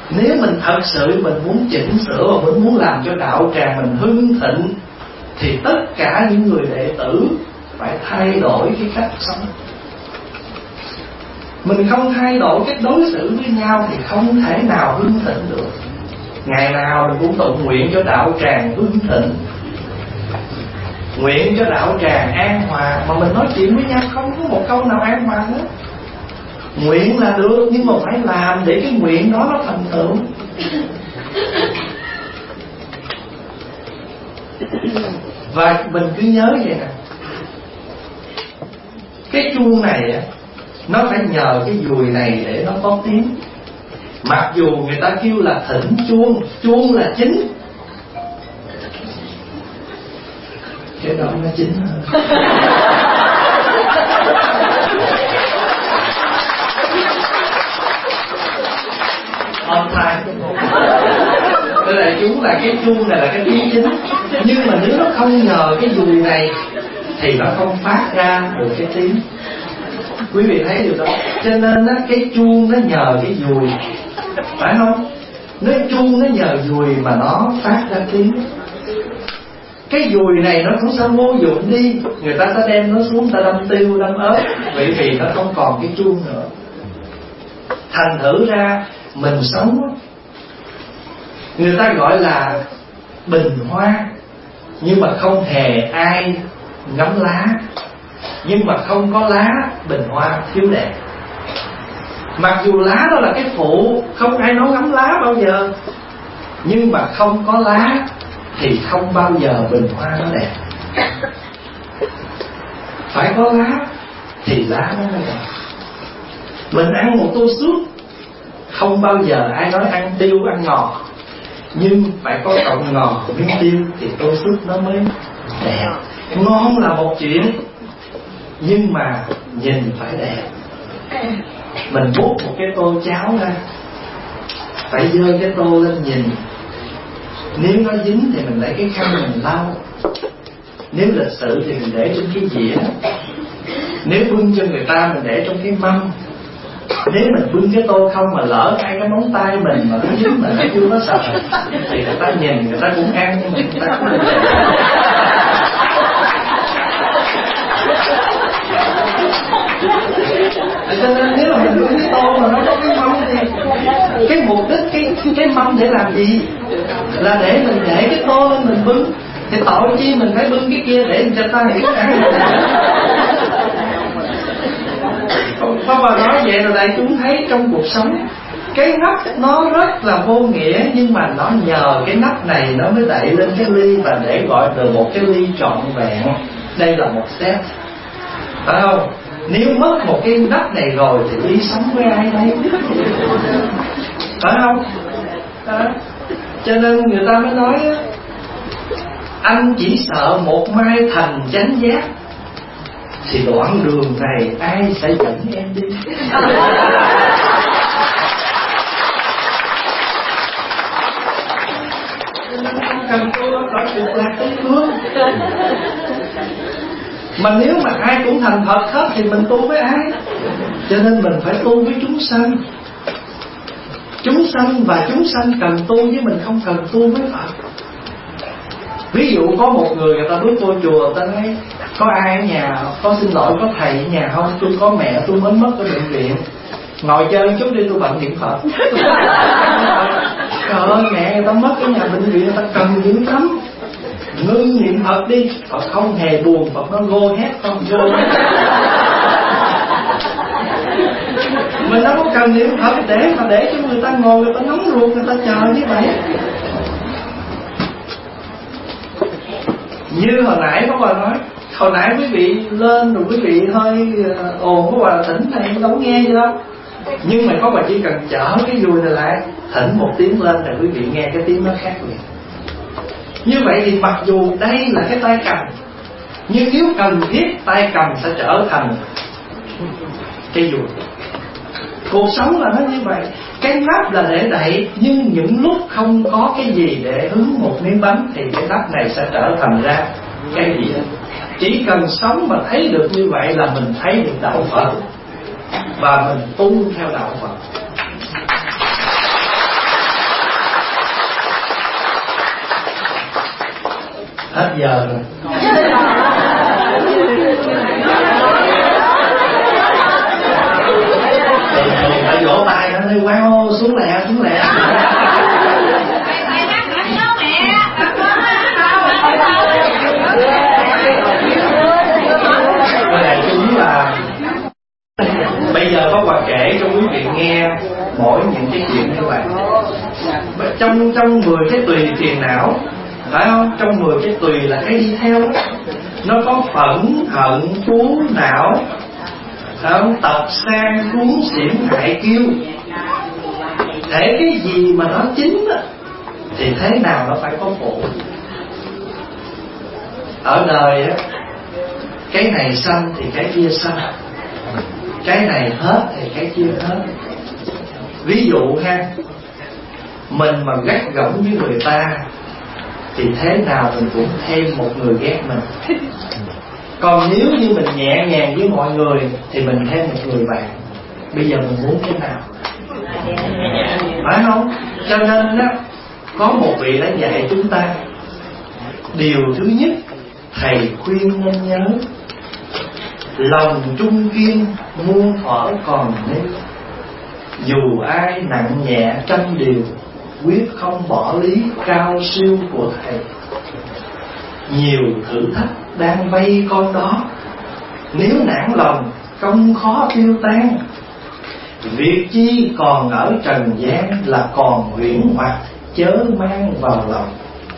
Nếu mình thật sự mình muốn chỉnh sửa và mình muốn làm cho đạo tràng mình hưng thịnh, thì tất cả những người đệ tử phải thay đổi cái cách sống. Mình không thay đổi cách đối xử với nhau thì không thể nào hưng thịnh được. Ngày nào mình cũng tụng nguyện cho đạo tràng hưng thịnh, nguyện cho đạo tràng an hòa. Mà mình nói chuyện với nhau không có một câu nào an hòa hết. Nguyện là được, nhưng mà phải làm để cái nguyện đó nó thành tựu. Và mình cứ nhớ vậy nè, cái chuông này á, nó phải nhờ cái dùi này để nó có tiếng. Mặc dù người ta kêu là thỉnh chuông, chuông là chính, cái đó nó chính hơn. On time. Đây là chúng là cái chuông này là cái tiếng chính. Nhưng mà nếu nó không nhờ cái dùi này thì nó không phát ra được cái tiếng. Quý vị thấy điều đó. Cho nên á, cái chuông nó nhờ cái dùi, phải không? Nếu chuông nó nhờ dùi mà nó phát ra tiếng, cái dùi này nó cũng sẽ vô dụng đi. Người ta sẽ đem nó xuống, ta đâm tiêu, đâm ớt, bởi vì nó không còn cái chuông nữa. Thành thử ra mình sống, người ta gọi là bình hoa, nhưng mà không hề ai ngắm lá. Nhưng mà không có lá, bình hoa thiếu đẹp. Mặc dù lá đó là cái phụ, không ai nói ngắm lá bao giờ, nhưng mà không có lá thì không bao giờ bình hoa nó đẹp. Phải có lá thì lá nó mới đẹp. Mình ăn một tô súp, không bao giờ ai nói ăn tiêu ăn ngọt, nhưng phải có cộng ngọt miếng tiêu thì tô súp nó mới đẹp. Ngon là một chuyện, nhưng mà nhìn phải đẹp. Mình múc một cái tô cháo ra, phải giơ cái tô lên nhìn. Nếu nó dính thì mình lấy cái khăn mình lau. Nếu lịch sự thì mình để trong cái dĩa. Nếu bưng cho người ta mình để trong cái mâm. Nếu mình bưng cái tô không mà lỡ hai cái móng tay mình mà nó dính mà nó chưa có sạch thì người ta nhìn người ta cũng ăn, nhưng mà người ta không được. Cho nên nếu mà mình bưng cái tô mà nó có cái mâm thì cái mục đích cái cái mâm để làm gì? Là để mình để cái tô lên mình bưng. Thì tội chi mình phải bưng cái kia để cho ta hiểu ăn. Pháp Hòa nói vậy rồi đại chúng thấy trong cuộc sống cái nắp nó rất là vô nghĩa, nhưng mà nó nhờ cái nắp này nó mới đậy lên cái ly và để gọi được một cái ly trọn vẹn. Đây là một set, phải không? Nếu mất một cái nắp này rồi thì ly sống với ai đây? Phải không? Đó. Cho nên người ta mới nói anh chỉ sợ một mai thành chánh giác, thì đoạn đường này ai sẽ dẫn em đi? Không cần tu phải được lạc tứ phương. Mà nếu mà ai cũng thành Phật hết thì mình tu với ai? Cho nên mình phải tu với chúng sanh. Chúng sanh và chúng sanh cần tu, với mình không cần tu với Phật. Ví dụ có một người người ta bước vô chùa, ta nói có ai ở nhà, có xin lỗi có thầy ở nhà không? Tôi có mẹ tôi mới mất ở bệnh viện, ngồi chơi chút đi tôi bận niệm Phật. Trời ơi, mẹ người ta mất ở nhà bệnh viện, người ta cần niệm lắm, ngưng niệm Phật đi. Phật không hề buồn, Phật nó go hết không go hết. Mình đâu có cần niệm Phật để mà để cho người ta ngồi, người ta nóng ruột, người ta chờ như vậy. Như hồi nãy có bà nói, hồi nãy quý vị lên rồi quý vị hơi ồn, có bà thỉnh này đâu nghe gì đâu. Nhưng mà có bà chỉ cần chở cái dùi này lại, thỉnh một tiếng lên là quý vị nghe cái tiếng nó khác liền. Như vậy thì mặc dù đây là cái tay cầm, nhưng nếu cần thiết tay cầm sẽ trở thành cái dùi. Cuộc sống là nó như vậy. Cái nắp là để đậy, nhưng những lúc không có cái gì để hứng một miếng bánh thì cái nắp này sẽ trở thành ra cái gì đó. Chỉ cần sống mà thấy được như vậy là mình thấy được đạo Phật, và mình tu theo đạo Phật. Hết giờ rồi. Thường thường phải vỗ tay nó đi, wow, xuống lẹ, xuống lẹ. Cái này chúng là bây giờ có Hòa kể cho quý vị nghe mỗi những cái chuyện như vậy. Trong trong mười cái tùy phiền não, phải không? Trong mười cái tùy là cái đi theo đó. Nó có phẫn, hận, phú, não, không? Tập sang, cuốn, xỉn, hại, kiêu. Để cái gì mà nó chính đó, thì thế nào nó phải có phụ. Ở đời á, cái này sanh thì cái kia sanh, cái này hết thì cái kia hết. Ví dụ ha, mình mà gắt gỏng với người ta thì thế nào mình cũng thêm một người ghét mình. Còn nếu như mình nhẹ nhàng với mọi người thì mình thêm một người bạn. Bây giờ mình muốn thế nào? Phải không? Cho nên đó, có một vị đã dạy chúng ta, điều thứ nhất thầy khuyên nên nhớ, lòng trung kiên muôn thuở còn nên. Dù ai nặng nhẹ trăm điều, quyết không bỏ lý cao siêu của thầy. Nhiều thử thách đang vây con đó, nếu nản lòng không khó tiêu tan. Việc chi còn ở trần gian là còn huyễn hoặc, chớ mang vào lòng.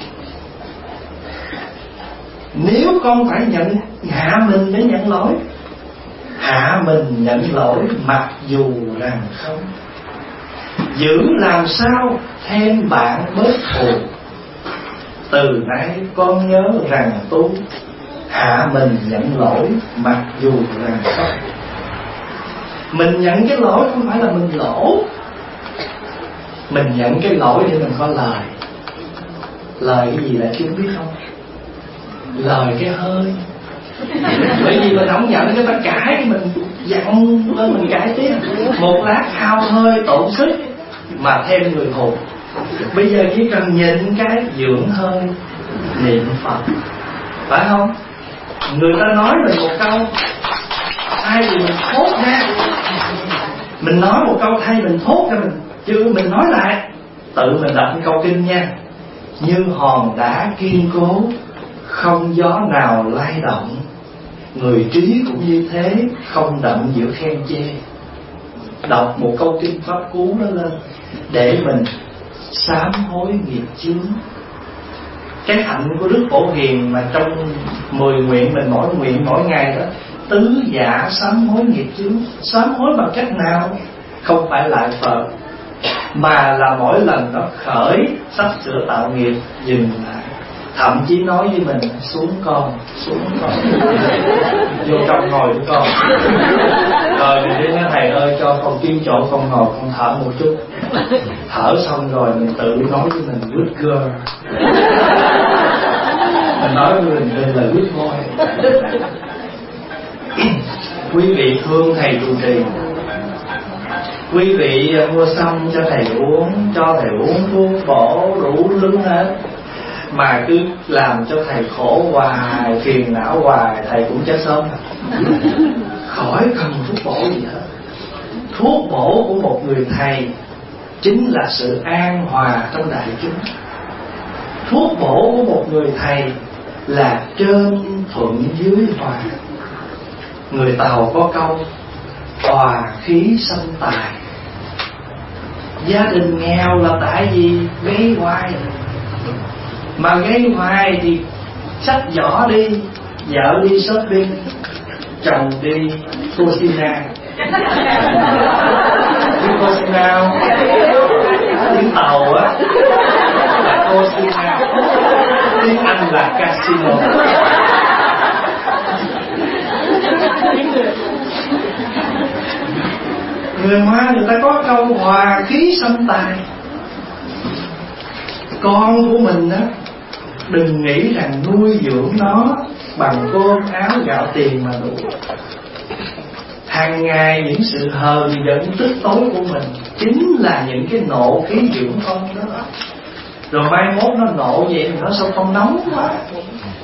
Nếu con phải nhận hạ mình để nhận lỗi, hạ mình nhận lỗi mặc dù rằng không. Giữ làm sao thêm bạn bớt thù, từ nay con nhớ rằng tu. Hạ mình nhận lỗi mặc dù rằng không. Mình nhận cái lỗi không phải là mình lỗ. Mình nhận cái lỗi để mình có lời. Lời cái gì lại chúng biết không? Lời cái hơi. Bởi vì mình không nhận cái ta cãi, mình dặn lên mình cãi tiếp. Một lát hao hơi tổn sức mà thêm người hụt. Bây giờ chỉ cần nhịn cái dưỡng hơi, niệm Phật, phải không? Người ta nói mình một câu, thay vì mình thốt ra, mình nói một câu thay mình thốt ra, mình chứ mình nói lại. Tự mình đọc cái câu kinh nha: như hòn đá kiên cố, không gió nào lay động. Người trí cũng như thế, không đậm giữa khen chê. Đọc một câu kinh pháp cú đó lên để mình sám hối nghiệp chướng. Cái hạnh của Đức Phổ Hiền mà trong mười nguyện mình mỗi nguyện mỗi ngày đó, tứ dạ sám hối nghiệp chướng. Sám hối bằng cách nào? Không phải lại Phật, mà là mỗi lần nó khởi sắp sửa tạo nghiệp dừng lại. Thậm chí nói với mình: xuống con, xuống con, vô trong ngồi với con. Rồi mình đi nói: thầy ơi cho con kiếm chỗ con ngồi, con thở một chút. Thở xong rồi mình tự nói với mình: good girl. Mình nói với mình đây là good boy. Quý vị thương thầy trụ trì, quý vị mua xong cho thầy uống, cho thầy uống thuốc bổ đủ thứ hết, mà cứ làm cho thầy khổ hoài, phiền não hoài, thầy cũng chết sớm. Khỏi cần thuốc bổ gì hết. Thuốc bổ của một người thầy chính là sự an hòa trong đại chúng. Thuốc bổ của một người thầy là trên thuận dưới hòa. Người Tàu có câu: hòa khí sanh tài. Gia đình nghèo là tại vì gây hoài, mà gây hoài thì xách giỏ đi, vợ đi shopping, chồng đi Cosina. Đi Cosina không? Tiếng Tàu á là Cosina, tiếng Anh là casino. Người Hoa người ta có câu hòa khí sanh tài. Con của mình đó, đừng nghĩ rằng nuôi dưỡng nó bằng cơm áo gạo tiền mà đủ. Hàng ngày những sự hờn giận tức tối của mình chính là những cái nộ khí dưỡng con đó. Rồi mai mốt nó nộ vậy thì nó sao không nóng quá.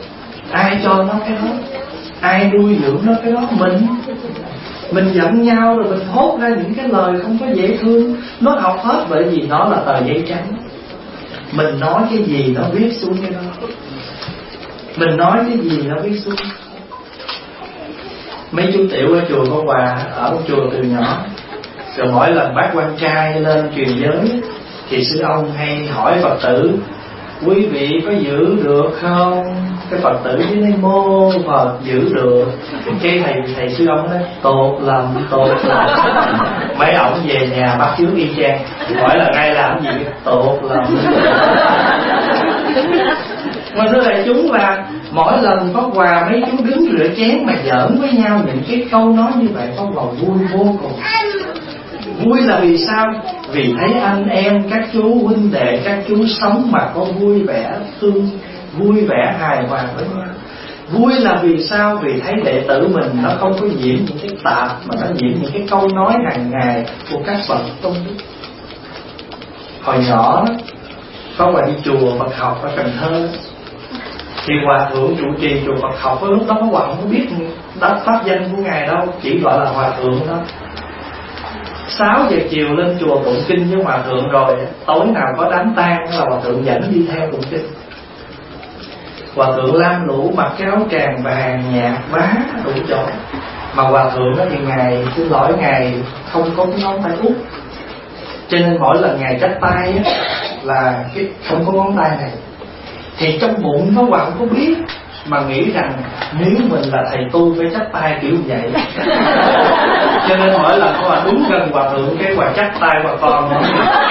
Ai cho nó cái đó? Ai nuôi dưỡng nó cái đó? Mình. Mình giận nhau rồi mình thốt ra những cái lời không có dễ thương. Nó học hết bởi vì nó là tờ giấy trắng. Mình nói cái gì nó viết xuống cái đó. Mình nói cái gì nó viết xuống. Mấy chú tiểu ở chùa Pháp Hòa, ở chùa từ nhỏ, rồi mỗi lần bác quan trai lên truyền giới thì sư ông hay hỏi Phật tử: quý vị có giữ được không? Cái Phật tử với nói mô Phật giữ được. Cái thầy thầy sư ông nói tốt lắm, tốt lắm. Mấy ổng về nhà bắt chước y chang, hỏi là ngay làm gì? Tốt lắm. Mà thưa đại chúng là mỗi lần có quà mấy chú đứng rửa chén mà giỡn với nhau những cái câu nói như vậy, có vào vui vô cùng. Vui là vì sao? Vì thấy anh em, các chú huynh đệ, các chú sống mà có vui vẻ, thương, vui vẻ hài hòa với nhau. Vui là vì sao? Vì thấy đệ tử mình nó không có nhiễm những cái tạp, mà nó nhiễm những cái câu nói hàng ngày của các bậc tôn đức. Hồi nhỏ có qua đi chùa Phật học ở Cần Thơ, thì hòa thượng trụ trì chùa Phật học, lúc đó có hòa không có biết đáp pháp danh của ngài đâu, chỉ gọi là hòa thượng thôi. Sáu giờ chiều lên chùa tụng kinh với hòa thượng, rồi tối nào có đám tang là hòa thượng dẫn đi theo tụng kinh. Hòa thượng lam lũ, mặc cái áo tràng vàng nhạt vá đủ chỗ. Mà hòa thượng đó thì ngài xin lỗi ngài không có cái ngón tay út, cho nên mỗi lần ngài chắp tay á, là cái không có ngón tay này. Thì trong bụng nó hòa không có biết, mà nghĩ rằng nếu mình là thầy tu phải chắp tay kiểu vậy. Cho nên mỗi lần có hòa đứng gần hòa thượng cái hòa chắp tay hòa con nó.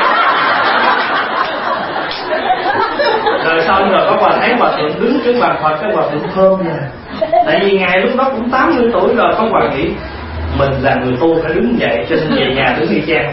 Rồi xong rồi có hòa thấy hòa thượng đứng trước bàn Phật, cái hòa thượng thơm nè. Tại vì ngài lúc đó cũng tám mươi tuổi rồi, có hòa nghĩ mình là người tu phải đứng dậy, cho nên về nhà đứng y chang.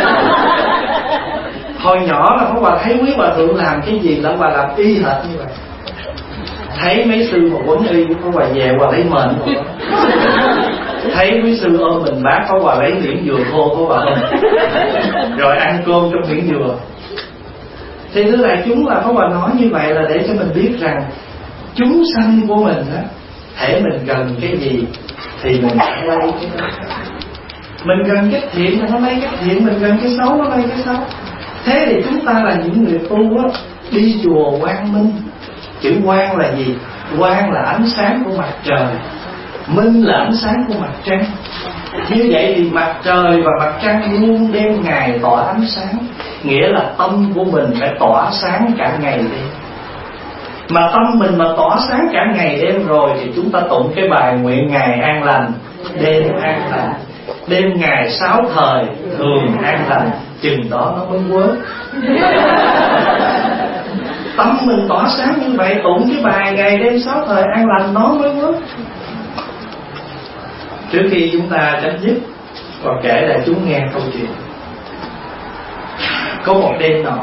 Hồi nhỏ là có hòa thấy quý hòa thượng làm cái gì là hòa làm y hệt như vậy. Thấy mấy sư mà quấn y có hòa về hòa lấy mền rồi. Thấy quý sư ôm mình bác có hòa lấy miếng dừa khô có hòa ôm, rồi ăn cơm trong miếng dừa. Thì thứ đại chúng là có hòa nói như vậy là để cho mình biết rằng chúng sanh của mình á, thể mình gần cái gì thì mình sẽ lấy cái đó. Mình gần cái thiện thì nó lấy cái thiện, mình gần cái xấu nó lấy cái xấu. Thế thì chúng ta là những người tu á, đi chùa quang minh. Chữ quang là gì? Quang là ánh sáng của mặt trời, minh là ánh sáng của mặt trăng. Như vậy thì mặt trời và mặt trăng luôn đem ngày tỏa ánh sáng, nghĩa là tâm của mình phải tỏa sáng cả ngày đêm. Mà tâm mình mà tỏa sáng cả ngày đêm rồi thì chúng ta tụng cái bài nguyện ngày an lành, đêm an lành. Đêm ngày sáu thời thường an lành, chừng đó nó mới quớt. Tâm mình tỏa sáng như vậy, tụng cái bài ngày đêm sáu thời an lành nó mới quớt. Trước khi chúng ta chấm dứt, và kể lại chúng nghe câu chuyện. Có một đêm nọ,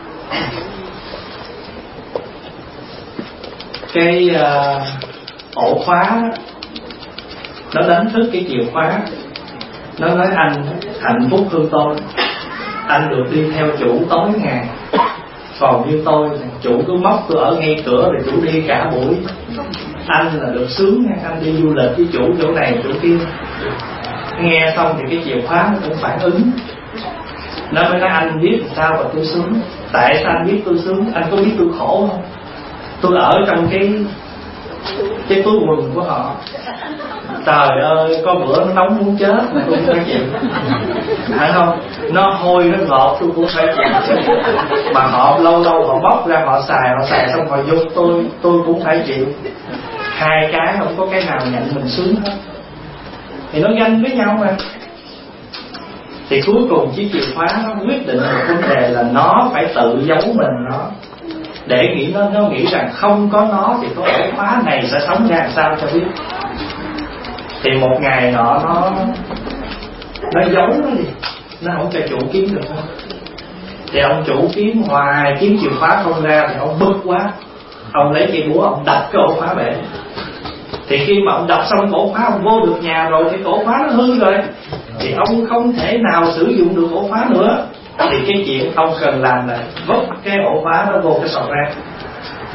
cái uh, ổ khóa nó đánh thức cái chìa khóa. Nó nói anh hạnh phúc hơn tôi, anh được đi theo chủ tối ngày. Còn như tôi, chủ cứ móc tôi ở ngay cửa rồi chủ đi cả buổi. Anh là được sướng nha, anh đi du lịch với chủ chỗ này chỗ kia. Nghe xong thì cái chìa khóa nó cũng phản ứng. Nó mới nói anh biết sao mà tôi sướng. Tại sao anh biết tôi sướng? Anh có biết tôi khổ không? Tôi ở trong cái cái túi quần của họ. Trời ơi, có bữa nó nóng muốn chết mà tôi cũng phải chịu, phải không? Nó hôi, nó ngọt tôi cũng phải chịu. Mà họ lâu lâu họ bóc ra họ xài, họ xài xong họ vô tôi, tôi cũng phải chịu. Hai cái không có cái nào nhận mình sướng hết. Thì nó ganh với nhau mà. Thì cuối cùng chiếc chìa khóa nó quyết định một vấn đề là nó phải tự giấu mình nó. Để nghĩ nó, nó nghĩ rằng không có nó thì có ổ khóa này sẽ sống ra làm sao cho biết. Thì một ngày nọ nó nó giấu nó đi, nó không cho chủ kiếm được không. Thì ông chủ kiếm hoài kiếm chìa khóa không ra thì ông bực quá, ông lấy cây búa ông đập cái ổ khóa bể. Thì khi mà ông đập xong ổ khóa ông vô được nhà rồi thì ổ khóa nó hư rồi, thì ông không thể nào sử dụng được ổ khóa nữa. Thì cái chuyện ông cần làm là vứt cái ổ khóa nó vô cái sọt rác.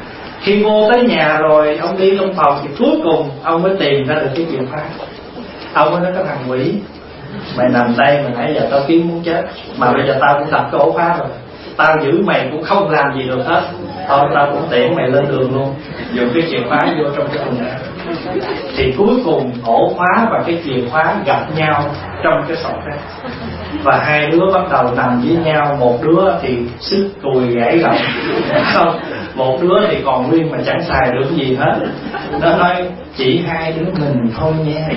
Khi vô tới nhà rồi, ông đi trong phòng thì cuối cùng ông mới tìm ra được cái chìa khóa. Ông mới nói cái thằng quỷ, mày nằm đây mà nãy giờ tao kiếm muốn chết, mà bây giờ tao cũng đập cái ổ khóa rồi, tao giữ mày cũng không làm gì được hết, thôi tao cũng tiễn mày lên đường luôn, dùng cái chìa khóa vô trong cái thùng này. Thì cuối cùng ổ khóa và cái chìa khóa gặp nhau trong cái sọt đấy, và hai đứa bắt đầu nằm với nhau. Một đứa thì sức cùi gãy gọng, không, một đứa thì còn nguyên mà chẳng xài được gì hết. Nó nói chỉ hai đứa mình thôi nha.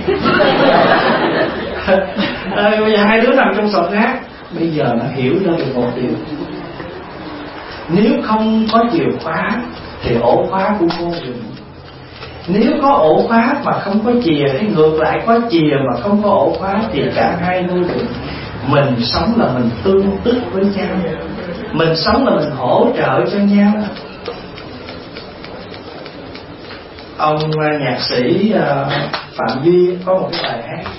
À, bây giờ hai đứa nằm trong sọt rác. Bây giờ nó hiểu ra được một điều, nếu không có chìa khóa thì ổ khóa cũng vô dụng. Nếu có ổ khóa mà không có chìa, hay ngược lại có chìa mà không có ổ khóa, thì cả hai vô dụng. Mình sống là mình tương tức với nhau, mình sống là mình hỗ trợ cho nhau. Ông nhạc sĩ Phạm Duy có một cái bài hát: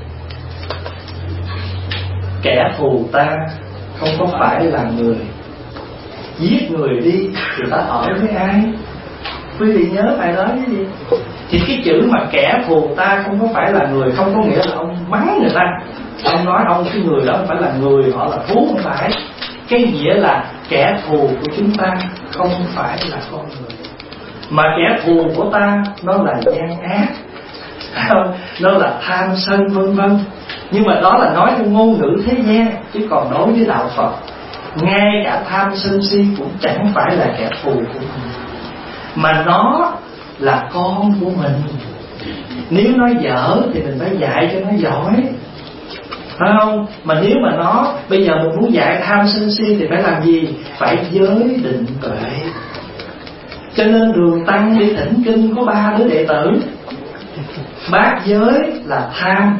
kẻ thù ta không có phải là người, giết người đi thì ta ở với ai? Quý vị nhớ bài đó cái gì? Thì cái chữ mà kẻ thù ta không có phải là người không có nghĩa là ông mắng người ta, ông nói ông cái người đó không phải là người, họ là thú, không phải. Cái nghĩa là kẻ thù của chúng ta không phải là con người, mà kẻ thù của ta nó là gian ác, nó là tham sân vân vân. Nhưng mà đó là nói theo ngôn ngữ thế gian, chứ còn đối với đạo Phật, ngay cả tham sân si cũng chẳng phải là kẻ thù của mình, mà nó là con của mình. Nếu nó dở thì mình phải dạy cho nó giỏi, phải không? Mà nếu mà nó bây giờ mình muốn dạy tham sân si thì phải làm gì? Phải giới định tuệ. Cho nên Đường Tăng đi thỉnh kinh có ba đứa đệ tử. Bát giới là tham,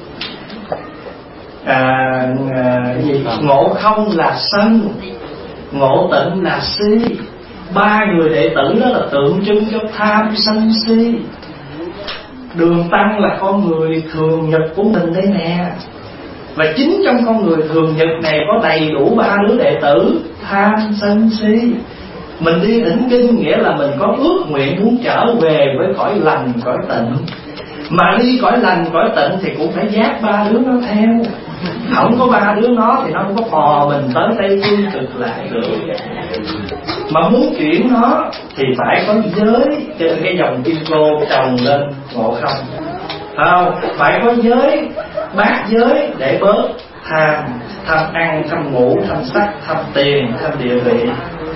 à, à, gì? Ngộ không là sân, ngộ tịnh là si. Ba người đệ tử đó là tượng trưng cho tham sân si. Đường Tăng là con người thường nhật của mình đây nè, và chính trong con người thường nhật này có đầy đủ ba đứa đệ tử tham sân si. Mình đi thỉnh kinh nghĩa là mình có ước nguyện muốn trở về với cõi lành, cõi tịnh. Mà đi cõi lành, cõi tịnh thì cũng phải dắt ba đứa nó theo. Không có ba đứa nó thì nó không có phò mình tới Tây Phương Cực Lạc được. Mà muốn chuyển nó thì phải có giới, trên cái dòng kim cô trồng lên ngộ không, phải không? Phải có giới, bát giới để bớt tham, tham ăn, tham ngủ, tham sắc, tham tiền, tham địa vị.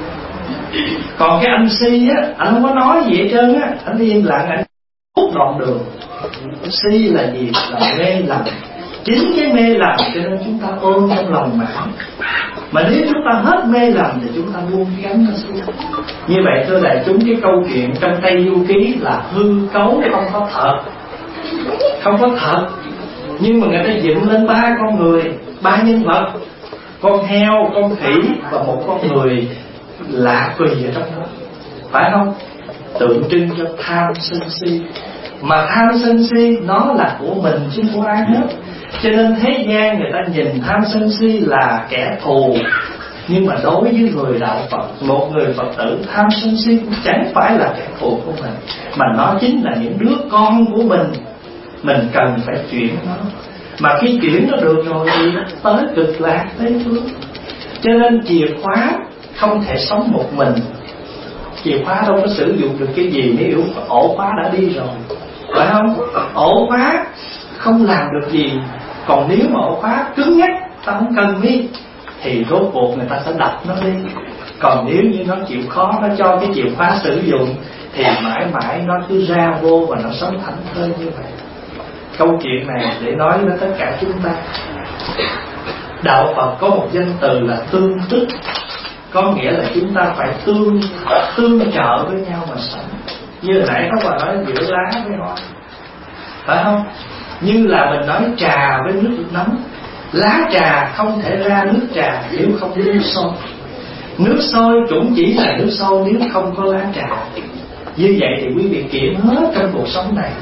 Còn cái anh si á, anh không có nói gì hết trơn á, anh im lặng, anh hút đoạn đường. Si là gì? Là mê lầm. Chính cái mê lầm cho nên chúng ta ôm trong lòng mãi. Mà nếu chúng ta hết mê lầm thì chúng ta buông cái gánh nó xuống. Như vậy thưa đại chúng, cái câu chuyện trong Tây Du Ký là hư cấu, không có thật. Không có thật. Nhưng mà người ta dựng lên ba con người, ba nhân vật: con heo, con khỉ và một con người lạ quỳ ở trong đó, phải không? Tượng trưng cho tham sân si. Mà tham sân si nó là của mình chứ không của ai hết. Cho nên thế gian người ta nhìn tham sân si là kẻ thù. Nhưng mà đối với người đạo Phật, một người Phật tử, tham sân si cũng chẳng phải là kẻ thù của mình, mà nó chính là những đứa con của mình. Mình cần phải chuyển nó. Mà khi chuyển nó được rồi thì tới cực lạc, tới phương. Cho nên chìa khóa không thể sống một mình. Chìa khóa đâu có sử dụng được cái gì nếu ổ khóa đã đi rồi, phải không? Ổ khóa không làm được gì. Còn nếu mà ổ khóa cứng nhắc, ta không cần đi, thì rốt cuộc người ta sẽ đập nó đi. Còn nếu như nó chịu khó, nó cho cái chìa khóa sử dụng, thì mãi mãi nó cứ ra vô và nó sống thảnh thơi như vậy. Câu chuyện này để nói với tất cả chúng ta. Đạo Phật có một danh từ là tương tức, có nghĩa là chúng ta phải tương tương trợ với nhau mà sống. Như hồi nãy có bà nói giữa lá với hoa, phải không? Như là mình nói trà với nước nóng, lá trà không thể ra nước trà nếu không có nước sôi. Nước sôi cũng chỉ là nước sôi nếu không có lá trà. Như vậy thì quý vị kiểm hết trong cuộc sống này.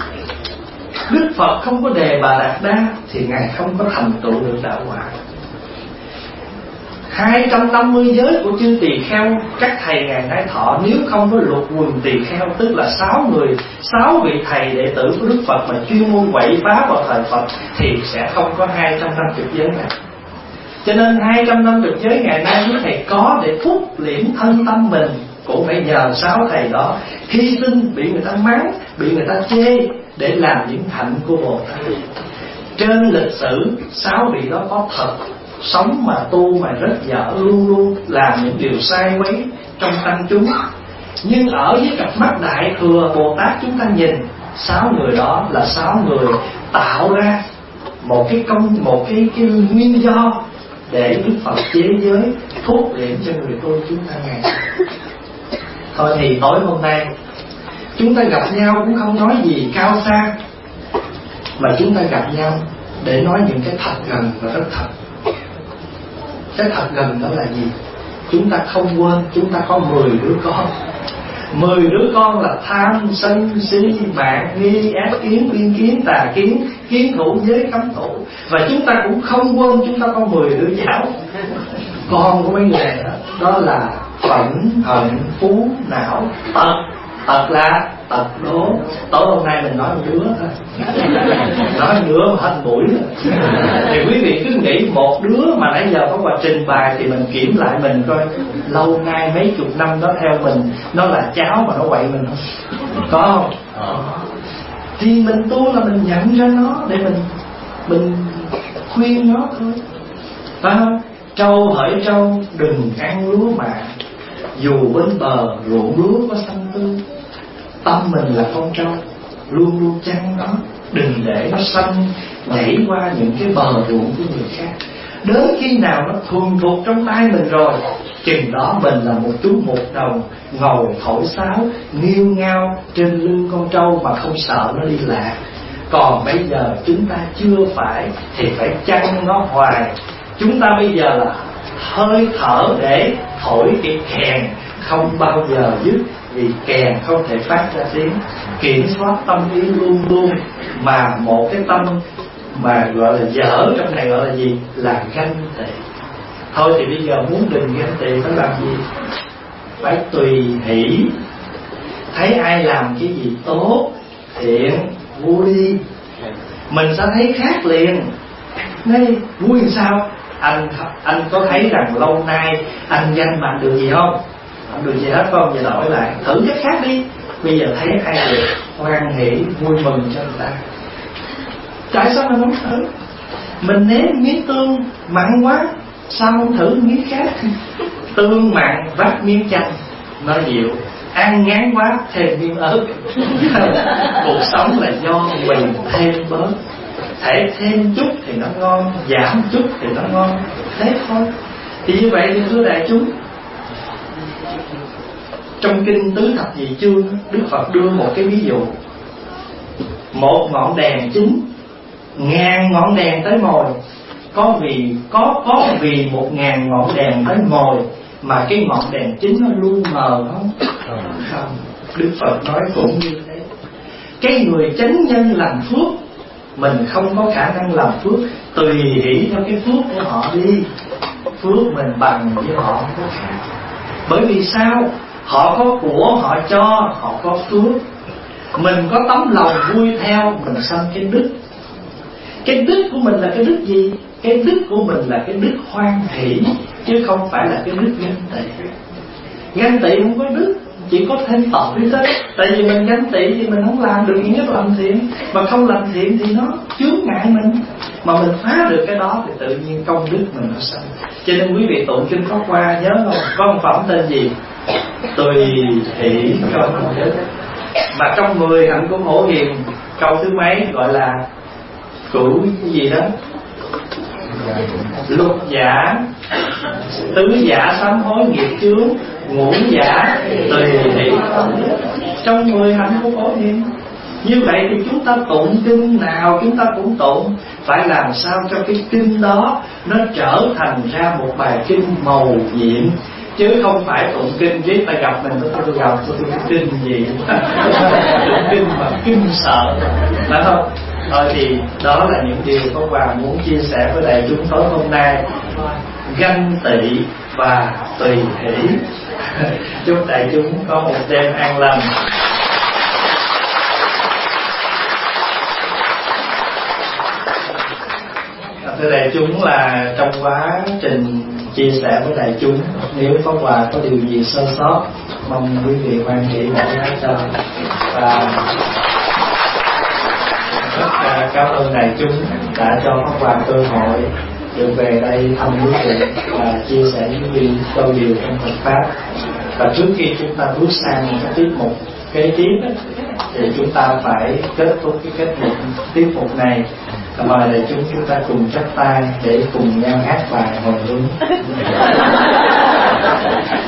Đức Phật không có đề Bà Đạt Đa thì Ngài không có thành tựu được đạo quả. hai trăm năm mươi giới của chư tỳ kheo các thầy ngày nay thọ, nếu không có luật quần tỳ kheo, tức là sáu người, sáu vị thầy đệ tử của Đức Phật mà chuyên môn quậy phá vào thời Phật, thì sẽ không có hai trăm năm mươi giới này. Cho nên hai trăm năm mươi giới ngày nay quý thầy có để phúc liễm thân tâm mình, cũng phải nhờ sáu thầy đó hy sinh, bị người ta mắng, bị người ta chê, để làm những hạnh của Bồ Tát. Trên lịch sử sáu vị đó có thật, sống mà tu mà rất dở, luôn luôn làm những điều sai quấy trong tăng chúng. Nhưng ở với cặp mắt Đại Thừa Bồ Tát chúng ta nhìn, sáu người đó là sáu người tạo ra một cái công, một cái, cái nguyên do để Đức Phật chế giới thuốc liễm cho người tu chúng ta ngày. Thôi thì tối hôm nay chúng ta gặp nhau cũng không nói gì cao xa, mà chúng ta gặp nhau để nói những cái thật gần và rất thật. Cái thật gần đó là gì? Chúng ta không quên chúng ta có mười đứa con. Mười đứa con là tham, sân, si, mạng, nghi, ác kiến, biên kiến, tà kiến, kiến thủ, giới cấm thủ. Và chúng ta cũng không quên chúng ta có mười đứa cháu, con của mấy người này đó. Đó là phẫn, hận, phú, não, tật. Tật là tật đố. Tối hôm nay mình nói một đứa thôi, nói một đứa mà hết mũi rồi. Thì quý vị cứ nghĩ một đứa mà nãy giờ có qua trình bày, thì mình kiểm lại mình coi lâu nay mấy chục năm nó theo mình, nó là cháu mà nó quậy mình không? Có không? Thì mình tu là mình nhận ra nó để mình mình khuyên nó thôi, phải không? Trâu hỡi trâu đừng ăn lúa mạ, dù bên bờ ruộng lúa có xanh tươi. Tâm mình là con trâu, luôn luôn chăn nó, đừng để nó sanh nhảy qua những cái bờ ruộng của người khác. Đến khi nào nó thuần thuộc trong tay mình rồi, chừng đó mình là một chú một đồng ngồi thổi sáo nghiêu ngao trên lưng con trâu mà không sợ nó đi lạc. Còn bây giờ chúng ta chưa phải, thì phải chăn nó hoài. Chúng ta bây giờ là hơi thở để thổi cái kèn không bao giờ dứt, vì kèn không thể phát ra tiếng. Kiểm soát tâm ý luôn luôn, mà một cái tâm mà gọi là dở trong này gọi là gì? Là ganh tị. Thôi thì bây giờ muốn đừng ganh tị phải làm gì? Phải tùy hỷ. Thấy ai làm cái gì tốt, thiện, vui, mình sẽ thấy khác liền. Đây, vui làm sao? Anh anh có thấy rằng lâu nay anh ganh mà anh được gì không? Không được gì hết không? Giờ đổi lại, thử cách khác đi. Bây giờ thấy ai được, hoan hỷ, vui mừng cho người ta. Tại sao mình không thử? Mình nếm miếng tương mặn quá, sao không thử miếng khác? Tương mặn vắt miếng chanh, nó dịu. Ăn ngán quá thêm miếng ớt. Cuộc sống là do mình thêm bớt. Thể thêm chút thì nó ngon, giảm chút thì nó ngon, thế thôi. Thì như vậy thì thưa đại chúng, trong kinh Tứ Thập Nhị Chương, Đức Phật đưa một cái ví dụ. Một ngọn đèn chính, ngàn ngọn đèn tới mồi. Có vì có có vì một ngàn ngọn đèn tới mồi mà cái ngọn đèn chính nó luôn mờ không? Không. Đức Phật nói cũng như thế. Cái người chánh nhân làm phước, mình không có khả năng làm phước, tùy hỷ theo cái phước của họ đi. Phước mình bằng với họ không có khác. Bởi vì sao? Họ có của họ cho, họ có phước. Mình có tấm lòng vui theo, mình sanh cái đức. Cái đức của mình là cái đức gì? Cái đức của mình là cái đức hoan hỷ, chứ không phải là cái đức ganh tị. Ganh tị không có đức, chỉ có thêm tội thôi. Tại vì mình ganh tị thì mình không làm được gì nhất làm thiện, mà không làm thiện thì nó chướng ngại mình. Mà mình phá được cái đó thì tự nhiên công đức mình nó sanh. Cho nên quý vị tụng kinh Pháp Hoa nhớ không? Có một phẩm tên gì? Tùy hỷ công đức. Mà trong mười hạnh của Phổ Hiền, câu thứ mấy gọi là cửu cái gì đó? Lục giả, tứ giả sám hối nghiệp chướng, ngũ giả tùy hỷ công đức. Trong mười hạnh của Phổ Hiền. Như vậy thì chúng ta tụng kinh nào chúng ta cũng tụng, phải làm sao cho cái kinh đó nó trở thành ra một bài kinh màu nhiệm, chứ không phải tụng kinh với ta gặp mình tôi tôi gặp tôi tôi kinh gì tụng kinh mà kinh sợ, phải không? Thôi thì đó là những điều Pháp Hòa muốn chia sẻ với đại chúng tối hôm nay. Ganh tị và tùy hỷ. Chúc đại chúng có một đêm an lành. Thưa đại chúng, là trong quá trình chia sẻ với đại chúng, nếu Pháp Hòa có điều gì sơ sót, mong quý vị hoan hỷ bỏ lỗi cho. Và rất uh, cảm ơn đại chúng đã cho Pháp Hòa cơ hội được về đây thăm quý vị và chia sẻ những điều câu điều trong Phật pháp. Và trước khi chúng ta bước sang một cái tiết mục kế tiếp thì chúng ta phải kết thúc cái kết mục tiết mục này. Mời đại chúng chúng ta cùng chắp tay để cùng nhau hát bài hồi hướng.